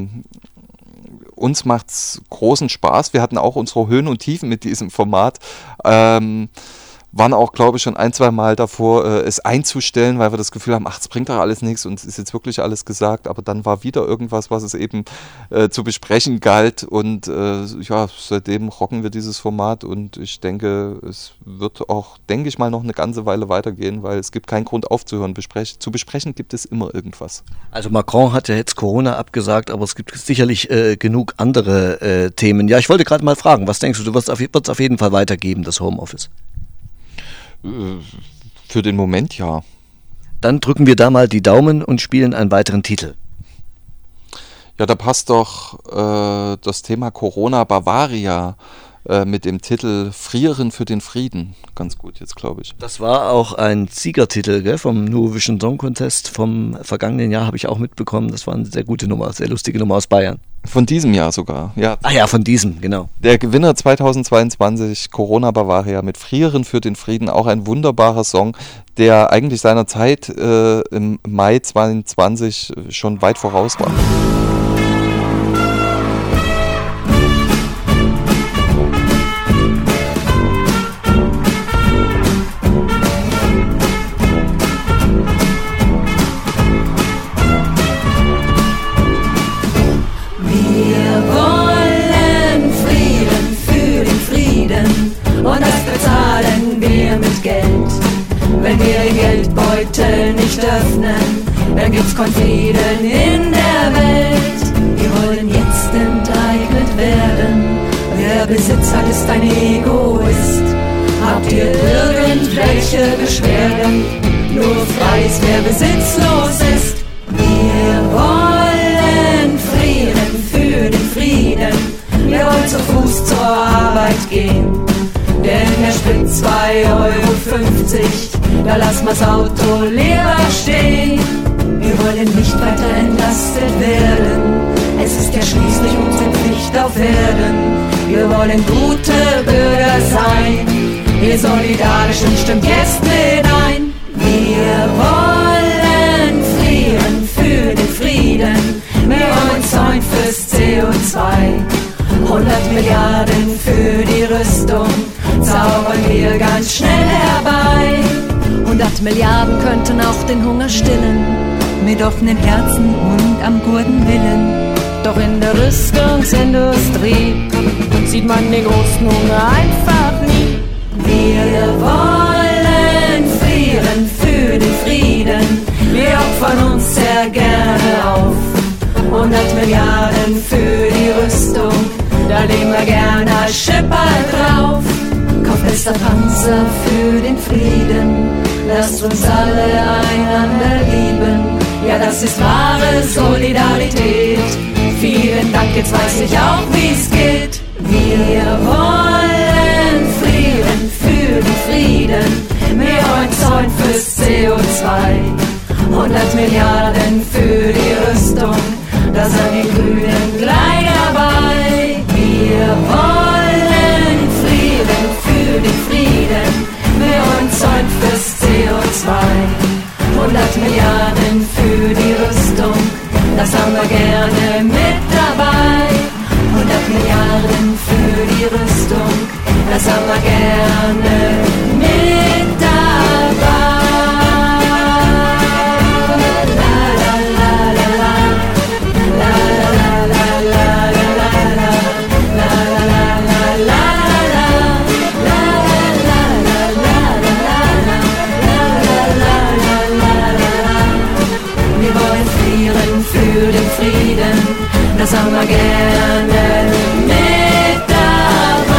uns macht es großen Spaß. Wir hatten auch unsere Höhen und Tiefen mit diesem Format. Waren auch, glaube ich, schon 1-2 Mal davor, es einzustellen, weil wir das Gefühl haben, es bringt doch alles nichts und es ist jetzt wirklich alles gesagt. Aber dann war wieder irgendwas, was es eben zu besprechen galt. Und seitdem rocken wir dieses Format und ich denke, es wird auch, denke ich mal, noch eine ganze Weile weitergehen, weil es gibt keinen Grund aufzuhören. Zu besprechen gibt es immer irgendwas. Also Macron hat ja jetzt Corona abgesagt, aber es gibt sicherlich genug andere Themen. Ja, ich wollte gerade mal fragen, was denkst du, wird es auf jeden Fall weitergeben, das Homeoffice? Für den Moment ja. Dann drücken wir da mal die Daumen und spielen einen weiteren Titel. Ja, da passt doch das Thema Corona Bavaria mit dem Titel Frieren für den Frieden ganz gut jetzt, glaube ich. Das war auch ein Siegertitel, gell, vom Eurovision Song Contest vom vergangenen Jahr, habe ich auch mitbekommen. Das war eine sehr gute Nummer, sehr lustige Nummer aus Bayern. Von diesem Jahr sogar, ja. Ah ja, von diesem, genau. Der Gewinner 2022, Corona Bavaria mit Frieren für den Frieden, auch ein wunderbarer Song, der eigentlich seiner Zeit im Mai 2022 schon weit voraus war. Wenn wir den Geldbeutel nicht öffnen, dann gibt's Konfiden in der Welt. Wir wollen jetzt enteignet werden. Wer Besitz hat, ist ein Egoist. Habt ihr irgendwelche Beschwerden? Nur frei ist, wer besitzlos ist. Wir wollen frieren für den Frieden. Wir wollen zu Fuß zur Arbeit gehen, denn der Sprit zwar 50, da lass mal's Auto leer stehen. Wir wollen nicht weiter entlastet werden, es ist ja schließlich unsere Pflicht auf Erden. Wir wollen gute Bürger sein, wir solidarisch und stimmt jetzt mit ein. Wir wollen frieren für den Frieden, wir wollen Zäun fürs CO2. 100 Milliarden für die Rüstung zaubern wir ganz schnell herbei. 100 Milliarden könnten auch den Hunger stillen, mit offenen Herzen und am guten Willen. Doch in der Rüstungsindustrie sieht man den großen Hunger einfach nie. Wir wollen frieren für den Frieden, wir opfern uns sehr gerne auf. 100 Milliarden für die Rüstung, da legen wir gerne als Schipper drauf. Kauft bester Panzer für den Frieden, lasst uns alle einander lieben. Ja, das ist wahre Solidarität. Vielen Dank, jetzt weiß ich auch, wie's geht. Wir wollen frieren für den Frieden, wir wollen Zäun fürs CO2. 100 Milliarden für die Rüstung, da sind die Grünen gleich dabei. Wir wollen frieren für den Frieden, wir wollen Zäun fürs CO2. 100 Milliarden für die Rüstung, das haben wir gerne mit dabei. 100 Milliarden für die Rüstung, das haben wir gerne mit dabei. Für den Frieden, das haben wir gerne mit dabei.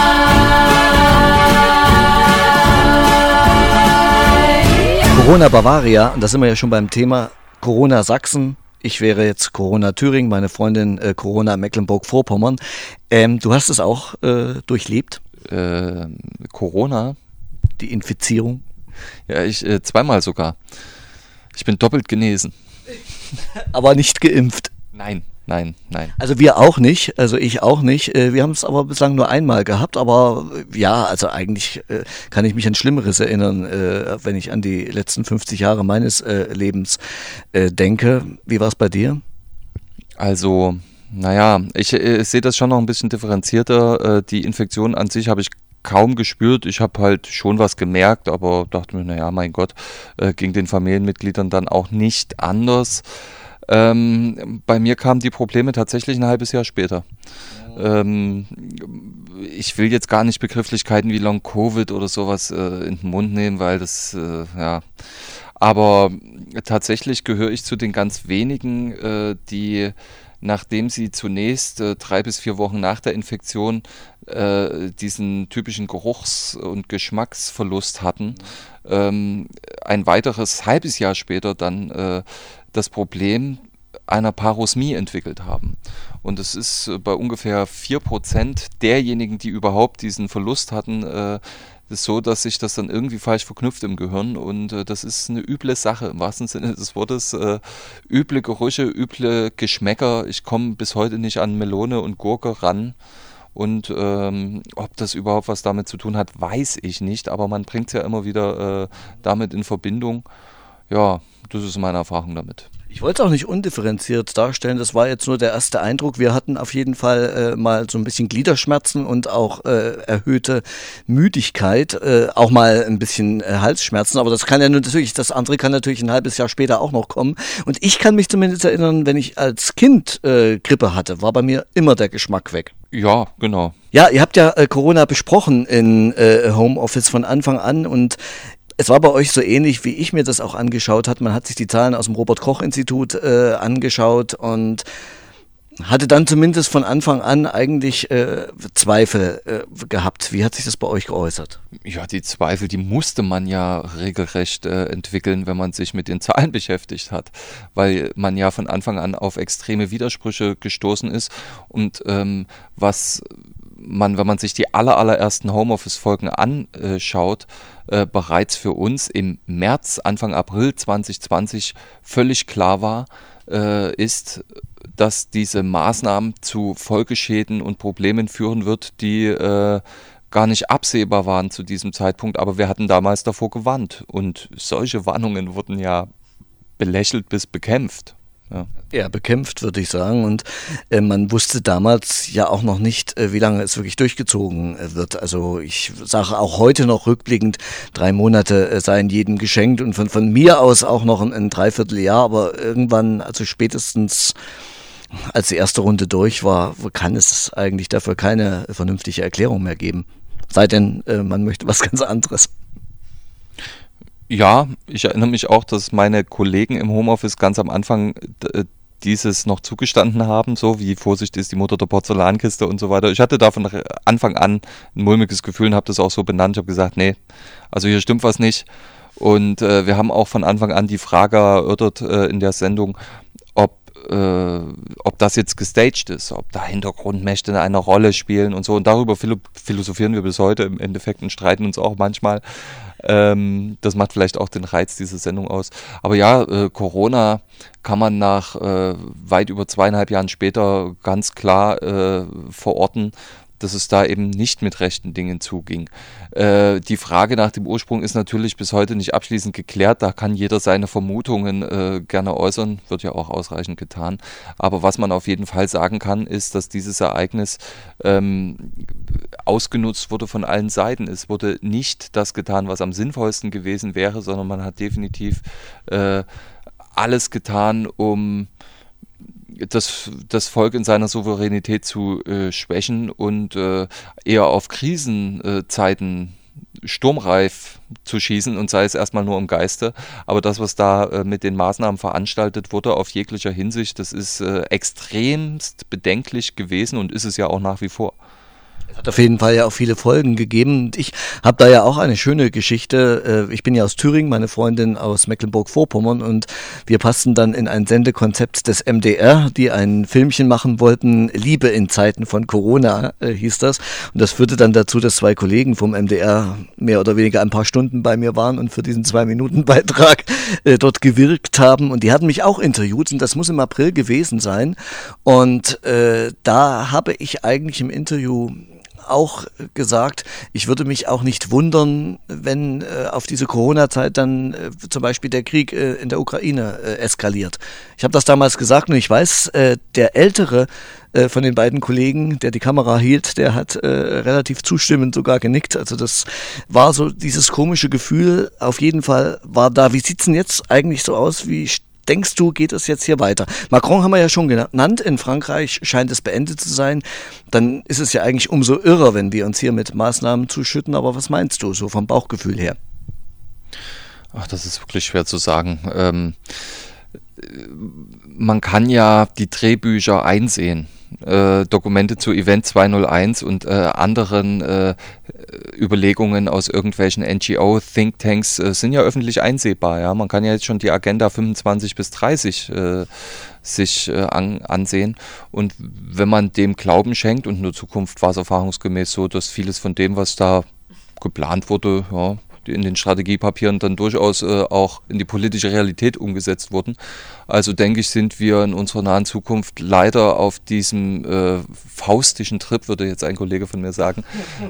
Corona Bavaria, und da sind wir ja schon beim Thema Corona Sachsen. Ich wäre jetzt Corona Thüringen, meine Freundin Corona Mecklenburg-Vorpommern. Du hast es auch durchlebt? Corona? Die Infizierung? Ja, ich zweimal sogar. Ich bin doppelt genesen. Aber nicht geimpft? Nein. Also wir auch nicht, also ich auch nicht. Wir haben es aber bislang nur einmal gehabt, aber ja, also eigentlich kann ich mich an Schlimmeres erinnern, wenn ich an die letzten 50 Jahre meines Lebens denke. Wie war es bei dir? Also, naja, ich sehe das schon noch ein bisschen differenzierter. Die Infektion an sich habe ich kaum gespürt. Ich habe halt schon was gemerkt, aber dachte mir, naja, mein Gott, ging den Familienmitgliedern dann auch nicht anders. Bei mir kamen die Probleme tatsächlich ein halbes Jahr später. Ich will jetzt gar nicht Begrifflichkeiten wie Long Covid oder sowas in den Mund nehmen, weil das, ja. Aber tatsächlich gehöre ich zu den ganz wenigen, die, nachdem sie zunächst 3 bis 4 Wochen nach der Infektion diesen typischen Geruchs- und Geschmacksverlust hatten, ein weiteres halbes Jahr später dann das Problem einer Parosmie entwickelt haben. Und es ist bei ungefähr 4% derjenigen, die überhaupt diesen Verlust hatten, ist so, dass sich das dann irgendwie falsch verknüpft im Gehirn, und das ist eine üble Sache im wahrsten Sinne des Wortes. Üble Gerüche, üble Geschmäcker. Ich komme bis heute nicht an Melone und Gurke ran. Und ob das überhaupt was damit zu tun hat, weiß ich nicht, aber man bringt es ja immer wieder damit in Verbindung. Ja, das ist meine Erfahrung damit. Ich wollte es auch nicht undifferenziert darstellen, das war jetzt nur der erste Eindruck. Wir hatten auf jeden Fall mal so ein bisschen Gliederschmerzen und auch erhöhte Müdigkeit, auch mal ein bisschen Halsschmerzen, aber das kann ja natürlich, das andere kann natürlich ein halbes Jahr später auch noch kommen. Und ich kann mich zumindest erinnern, wenn ich als Kind Grippe hatte, war bei mir immer der Geschmack weg. Ja, genau. Ja, ihr habt ja Corona besprochen in Homeoffice von Anfang an, und es war bei euch so ähnlich, wie ich mir das auch angeschaut habe. Man hat sich die Zahlen aus dem Robert-Koch-Institut angeschaut und hatte dann zumindest von Anfang an eigentlich Zweifel gehabt. Wie hat sich das bei euch geäußert? Ja, die Zweifel, die musste man ja regelrecht entwickeln, wenn man sich mit den Zahlen beschäftigt hat, weil man ja von Anfang an auf extreme Widersprüche gestoßen ist. Und was man, wenn man sich die allerersten Homeoffice-Folgen anschaut, bereits für uns im März, Anfang April 2020 völlig klar war, ist, dass diese Maßnahmen zu Folgeschäden und Problemen führen wird, die gar nicht absehbar waren zu diesem Zeitpunkt, aber wir hatten damals davor gewarnt und solche Warnungen wurden ja belächelt bis bekämpft. Ja, bekämpft, würde ich sagen. Und man wusste damals ja auch noch nicht, wie lange es wirklich durchgezogen wird. Also ich sage auch heute noch rückblickend, 3 Monate seien jedem geschenkt und von mir aus auch noch ein Dreivierteljahr, aber irgendwann, also spätestens als die erste Runde durch war, kann es eigentlich dafür keine vernünftige Erklärung mehr geben. Sei denn, man möchte was ganz anderes. Ja, ich erinnere mich auch, dass meine Kollegen im Homeoffice ganz am Anfang dieses noch zugestanden haben, so wie Vorsicht ist die Mutter der Porzellankiste und so weiter. Ich hatte da von Anfang an ein mulmiges Gefühl und habe das auch so benannt. Ich habe gesagt, nee, also hier stimmt was nicht. Und wir haben auch von Anfang an die Frage erörtert in der Sendung, ob das jetzt gestaged ist, ob da Hintergrundmächte eine Rolle spielen und so. Und darüber philosophieren wir bis heute im Endeffekt und streiten uns auch manchmal. Das macht vielleicht auch den Reiz dieser Sendung aus. Aber ja, Corona kann man nach weit über 2,5 Jahren später ganz klar verorten, dass es da eben nicht mit rechten Dingen zuging. Die Frage nach dem Ursprung ist natürlich bis heute nicht abschließend geklärt. Da kann jeder seine Vermutungen gerne äußern, wird ja auch ausreichend getan. Aber was man auf jeden Fall sagen kann, ist, dass dieses Ereignis ausgenutzt wurde von allen Seiten. Es wurde nicht das getan, was am sinnvollsten gewesen wäre, sondern man hat definitiv alles getan, um das Volk in seiner Souveränität zu schwächen und eher auf Krisenzeiten sturmreif zu schießen und sei es erstmal nur im Geiste. Aber das, was da mit den Maßnahmen veranstaltet wurde, auf jeglicher Hinsicht, das ist extremst bedenklich gewesen und ist es ja auch nach wie vor. Es hat auf jeden Fall ja auch viele Folgen gegeben. Ich habe da ja auch eine schöne Geschichte. Ich bin ja aus Thüringen, meine Freundin aus Mecklenburg-Vorpommern und wir passten dann in ein Sendekonzept des MDR, die ein Filmchen machen wollten. Liebe in Zeiten von Corona hieß das. Und das führte dann dazu, dass 2 Kollegen vom MDR mehr oder weniger ein paar Stunden bei mir waren und für diesen 2-Minuten-Beitrag dort gewirkt haben. Und die hatten mich auch interviewt und das muss im April gewesen sein. Und da habe ich eigentlich im Interview auch gesagt, ich würde mich auch nicht wundern, wenn auf diese Corona-Zeit dann zum Beispiel der Krieg in der Ukraine eskaliert. Ich habe das damals gesagt und ich weiß, der Ältere von den beiden Kollegen, der die Kamera hielt, der hat relativ zustimmend sogar genickt. Also das war so dieses komische Gefühl, auf jeden Fall war da. Wie sieht's denn jetzt eigentlich so aus? Wie denkst du, geht es jetzt hier weiter? Macron haben wir ja schon genannt, in Frankreich scheint es beendet zu sein. Dann ist es ja eigentlich umso irrer, wenn wir uns hier mit Maßnahmen zuschütten. Aber was meinst du, so vom Bauchgefühl her? Ach, das ist wirklich schwer zu sagen. Man kann ja die Drehbücher einsehen. Dokumente zu Event 201 und anderen Überlegungen aus irgendwelchen NGO-Thinktanks sind ja öffentlich einsehbar. Ja? Man kann ja jetzt schon die Agenda 25 bis 30 sich ansehen. Und wenn man dem Glauben schenkt, und in der Zukunft war es erfahrungsgemäß so, dass vieles von dem, was da geplant wurde, ja, in den Strategiepapieren dann durchaus auch in die politische Realität umgesetzt wurden. Also denke ich, sind wir in unserer nahen Zukunft leider auf diesem faustischen Trip, würde jetzt ein Kollege von mir sagen,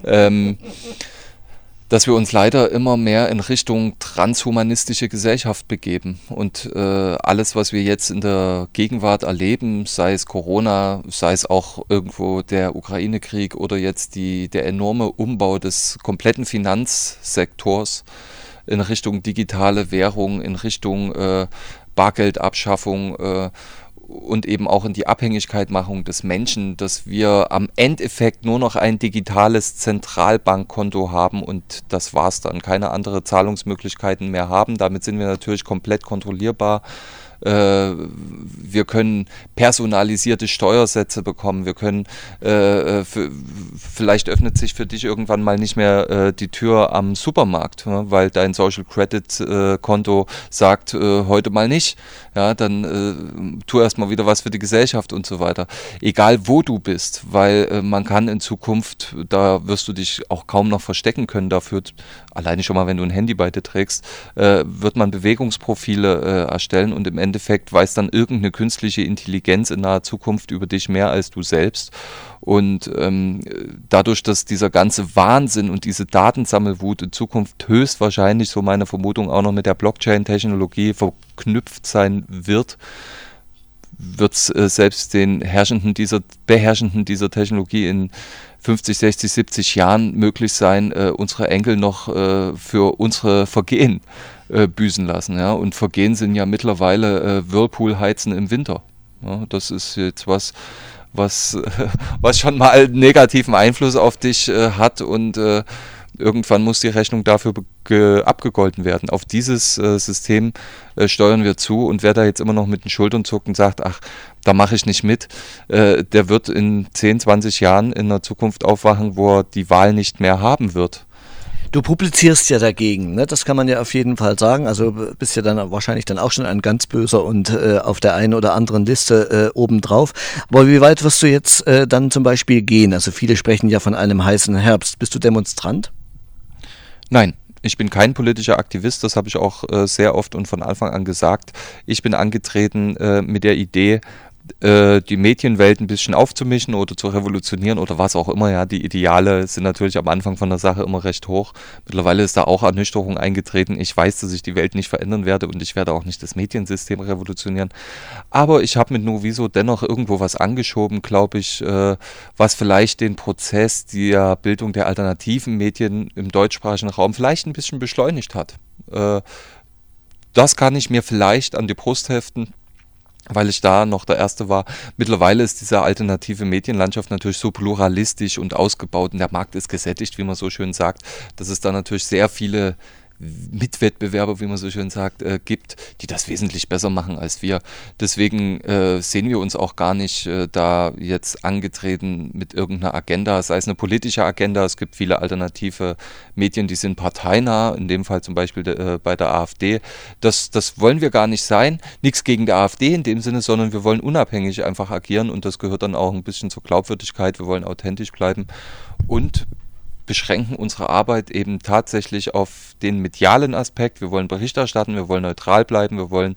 dass wir uns leider immer mehr in Richtung transhumanistische Gesellschaft begeben. Und alles, was wir jetzt in der Gegenwart erleben, sei es Corona, sei es auch irgendwo der Ukraine-Krieg oder jetzt der enorme Umbau des kompletten Finanzsektors in Richtung digitale Währung, in Richtung Bargeldabschaffung und eben auch in die Abhängigkeitmachung des Menschen, dass wir am Endeffekt nur noch ein digitales Zentralbankkonto haben und das war's dann, keine andere Zahlungsmöglichkeiten mehr haben. Damit sind wir natürlich komplett kontrollierbar Wir können personalisierte Steuersätze bekommen. Wir können, vielleicht öffnet sich für dich irgendwann mal nicht mehr die Tür am Supermarkt, weil dein Social Credit Konto sagt, heute mal nicht. Ja, dann tu erstmal wieder was für die Gesellschaft und so weiter. Egal wo du bist, weil man kann in Zukunft, da wirst du dich auch kaum noch verstecken können dafür, alleine schon mal, wenn du ein Handy bei dir trägst, wird man Bewegungsprofile erstellen und im Endeffekt weiß dann irgendeine künstliche Intelligenz in naher Zukunft über dich mehr als du selbst. Und dadurch, dass dieser ganze Wahnsinn und diese Datensammelwut in Zukunft höchstwahrscheinlich, so meine Vermutung, auch noch mit der Blockchain-Technologie verknüpft sein wird es selbst den Beherrschenden dieser Technologie in 50, 60, 70 Jahren möglich sein, unsere Enkel noch für unsere Vergehen büßen lassen. Ja? Und Vergehen sind ja mittlerweile Whirlpool-Heizen im Winter. Ja? Das ist jetzt was schon mal einen negativen Einfluss auf dich hat und irgendwann muss die Rechnung dafür abgegolten werden. Auf dieses System steuern wir zu und wer da jetzt immer noch mit den Schultern zuckt und sagt, ach, da mache ich nicht mit, der wird in 10, 20 Jahren in der Zukunft aufwachen, wo er die Wahl nicht mehr haben wird. Du publizierst ja dagegen, ne? Das kann man ja auf jeden Fall sagen. Also bist ja dann wahrscheinlich dann auch schon ein ganz Böser und auf der einen oder anderen Liste obendrauf. Aber wie weit wirst du jetzt dann zum Beispiel gehen? Also viele sprechen ja von einem heißen Herbst. Bist du Demonstrant? Nein. Ich bin kein politischer Aktivist, das habe ich auch sehr oft und von Anfang an gesagt. Ich bin angetreten mit der Idee, die Medienwelt ein bisschen aufzumischen oder zu revolutionieren oder was auch immer. Ja, die Ideale sind natürlich am Anfang von der Sache immer recht hoch. Mittlerweile ist da auch Ernüchterung eingetreten. Ich weiß, dass ich die Welt nicht verändern werde und ich werde auch nicht das Mediensystem revolutionieren. Aber ich habe mit Nuoviso dennoch irgendwo was angeschoben, glaube ich, was vielleicht den Prozess der Bildung der alternativen Medien im deutschsprachigen Raum vielleicht ein bisschen beschleunigt hat. Das kann ich mir vielleicht an die Brust heften, weil ich da noch der Erste war. Mittlerweile ist diese alternative Medienlandschaft natürlich so pluralistisch und ausgebaut und der Markt ist gesättigt, wie man so schön sagt, dass es da natürlich sehr viele Mitwettbewerber, wie man so schön sagt, gibt, die das wesentlich besser machen als wir. Deswegen sehen wir uns auch gar nicht da jetzt angetreten mit irgendeiner Agenda, sei es eine politische Agenda. Es gibt viele alternative Medien, die sind parteinah, in dem Fall zum Beispiel bei der AfD. Das wollen wir gar nicht sein. Nichts gegen die AfD in dem Sinne, sondern wir wollen unabhängig einfach agieren und das gehört dann auch ein bisschen zur Glaubwürdigkeit. Wir wollen authentisch bleiben und beschränken unsere Arbeit eben tatsächlich auf den medialen Aspekt. Wir wollen Bericht erstatten, wir wollen neutral bleiben, wir wollen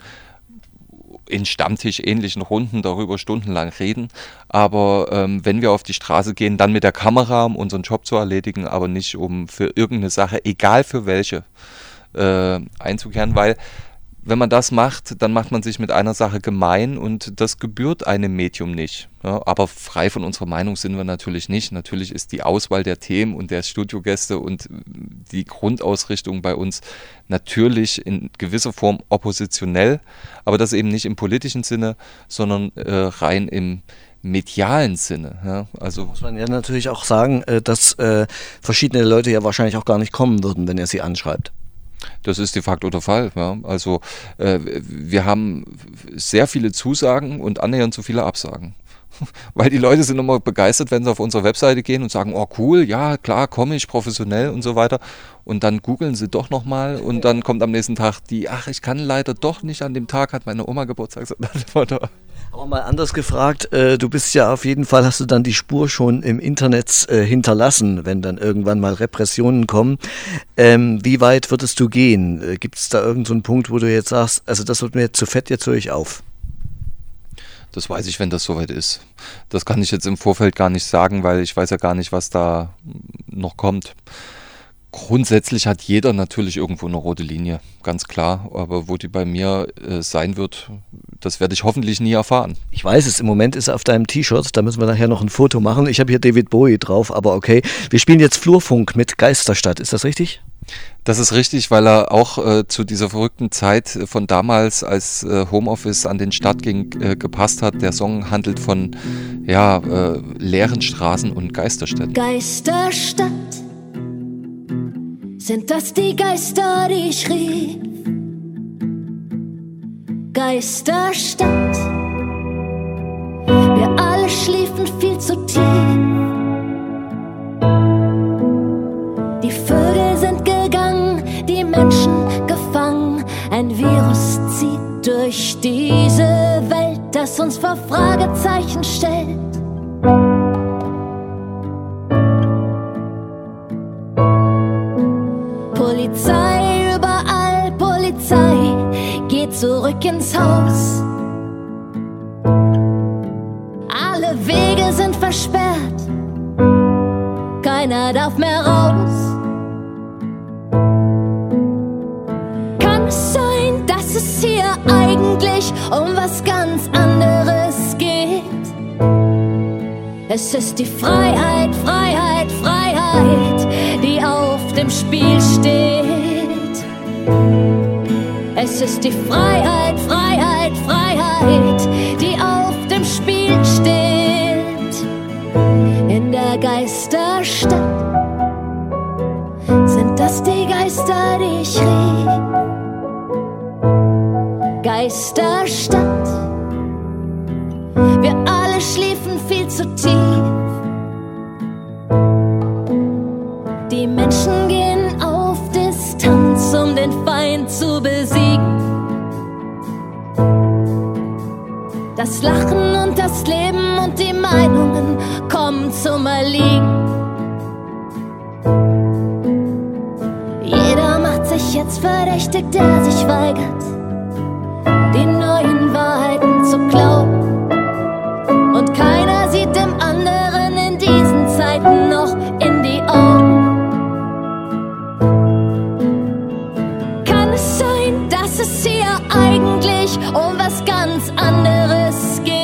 in Stammtisch-ähnlichen Runden darüber stundenlang reden. Aber wenn wir auf die Straße gehen, dann mit der Kamera, um unseren Job zu erledigen, aber nicht um für irgendeine Sache, egal für welche, einzukehren, weil wenn man das macht, dann macht man sich mit einer Sache gemein und das gebührt einem Medium nicht. Ja, aber frei von unserer Meinung sind wir natürlich nicht. Natürlich ist die Auswahl der Themen und der Studiogäste und die Grundausrichtung bei uns natürlich in gewisser Form oppositionell, aber das eben nicht im politischen Sinne, sondern rein im medialen Sinne. Ja, also muss man ja natürlich auch sagen, dass verschiedene Leute ja wahrscheinlich auch gar nicht kommen würden, wenn er sie anschreibt. Das ist de facto der Fall. Ja. Also wir haben sehr viele Zusagen und annähernd so viele Absagen. Weil die Leute sind immer begeistert, wenn sie auf unsere Webseite gehen und sagen, oh cool, ja klar, komme ich, professionell und so weiter. Und dann googeln sie doch nochmal und dann kommt am nächsten Tag ich kann leider doch nicht, an dem Tag hat meine Oma Geburtstag. Aber mal anders gefragt, du bist ja auf jeden Fall, hast du dann die Spur schon im Internet hinterlassen, wenn dann irgendwann mal Repressionen kommen. Wie weit würdest du gehen? Gibt es da irgendeinen Punkt, wo du jetzt sagst, also das wird mir jetzt zu fett, jetzt höre ich auf? Das weiß ich, wenn das soweit ist. Das kann ich jetzt im Vorfeld gar nicht sagen, weil ich weiß ja gar nicht, was da noch kommt. Grundsätzlich hat jeder natürlich irgendwo eine rote Linie, ganz klar. Aber wo die bei mir sein wird, das werde ich hoffentlich nie erfahren. Ich weiß es, im Moment ist er auf deinem T-Shirt, da müssen wir nachher noch ein Foto machen. Ich habe hier David Bowie drauf, aber okay. Wir spielen jetzt Flurfunk mit Geisterstadt, ist das richtig? Das ist richtig, weil er auch zu dieser verrückten Zeit von damals, als Homeoffice an den Start ging, gepasst hat. Der Song handelt von leeren Straßen und Geisterstädten. Geisterstadt, sind das die Geister, die ich rief? Geisterstadt. Wir alle schliefen viel zu tief. Die Vögel sind gegangen, die Menschen gefangen. Ein Virus zieht durch diese Welt, das uns vor Fragezeichen stellt. Polizei, überall Polizei, geht zurück ins Haus. Alle Wege sind versperrt, keiner darf mehr raus. Kann es sein, dass es hier eigentlich um was ganz anderes geht? Es ist die Freiheit, Freiheit, Freiheit, die auf dem Spiel steht. Es ist die Freiheit, Freiheit, Freiheit, die auf dem Spiel steht. In der Geisterstadt sind das die Geister, die ich rief. Geisterstadt, wir alle schliefen viel zu tief. Die Menschen gehen auf Distanz, um den Feind zu besiegen. Das Lachen und das Leben und die Meinungen kommen zum Erliegen. Jeder macht sich jetzt verdächtig, der sich weigert, die neuen Wahrheiten zu glauben. Und keiner sieht dem anderen in diesen Zeiten noch in die Augen. Kann es sein, dass es hier eigentlich um was ganz anderes geht?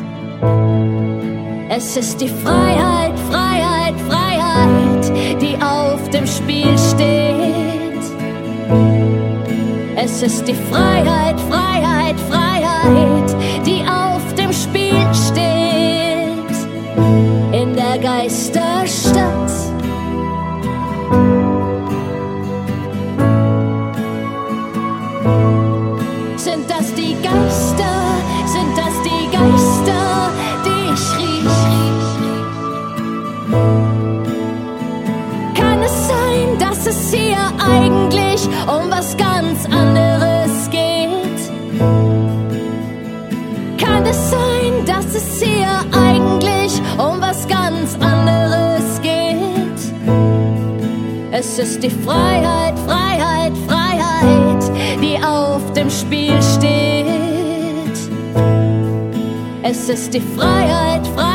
Es ist die Freiheit, Freiheit, Freiheit, die auf dem Spiel steht. Es ist die Freiheit, Freiheit, Freiheit, die auf dem Spiel steht. In der Geisterstadt. Sind das die Geister? Sind das die Geister, die ich riech? Kann es sein, dass es hier eigentlich um was ganz anderes geht? Kann es sein, dass es hier eigentlich um was ganz anderes geht? Es ist die Freiheit, Freiheit, Freiheit, die auf dem Spiel steht. Es ist die Freiheit, Freiheit.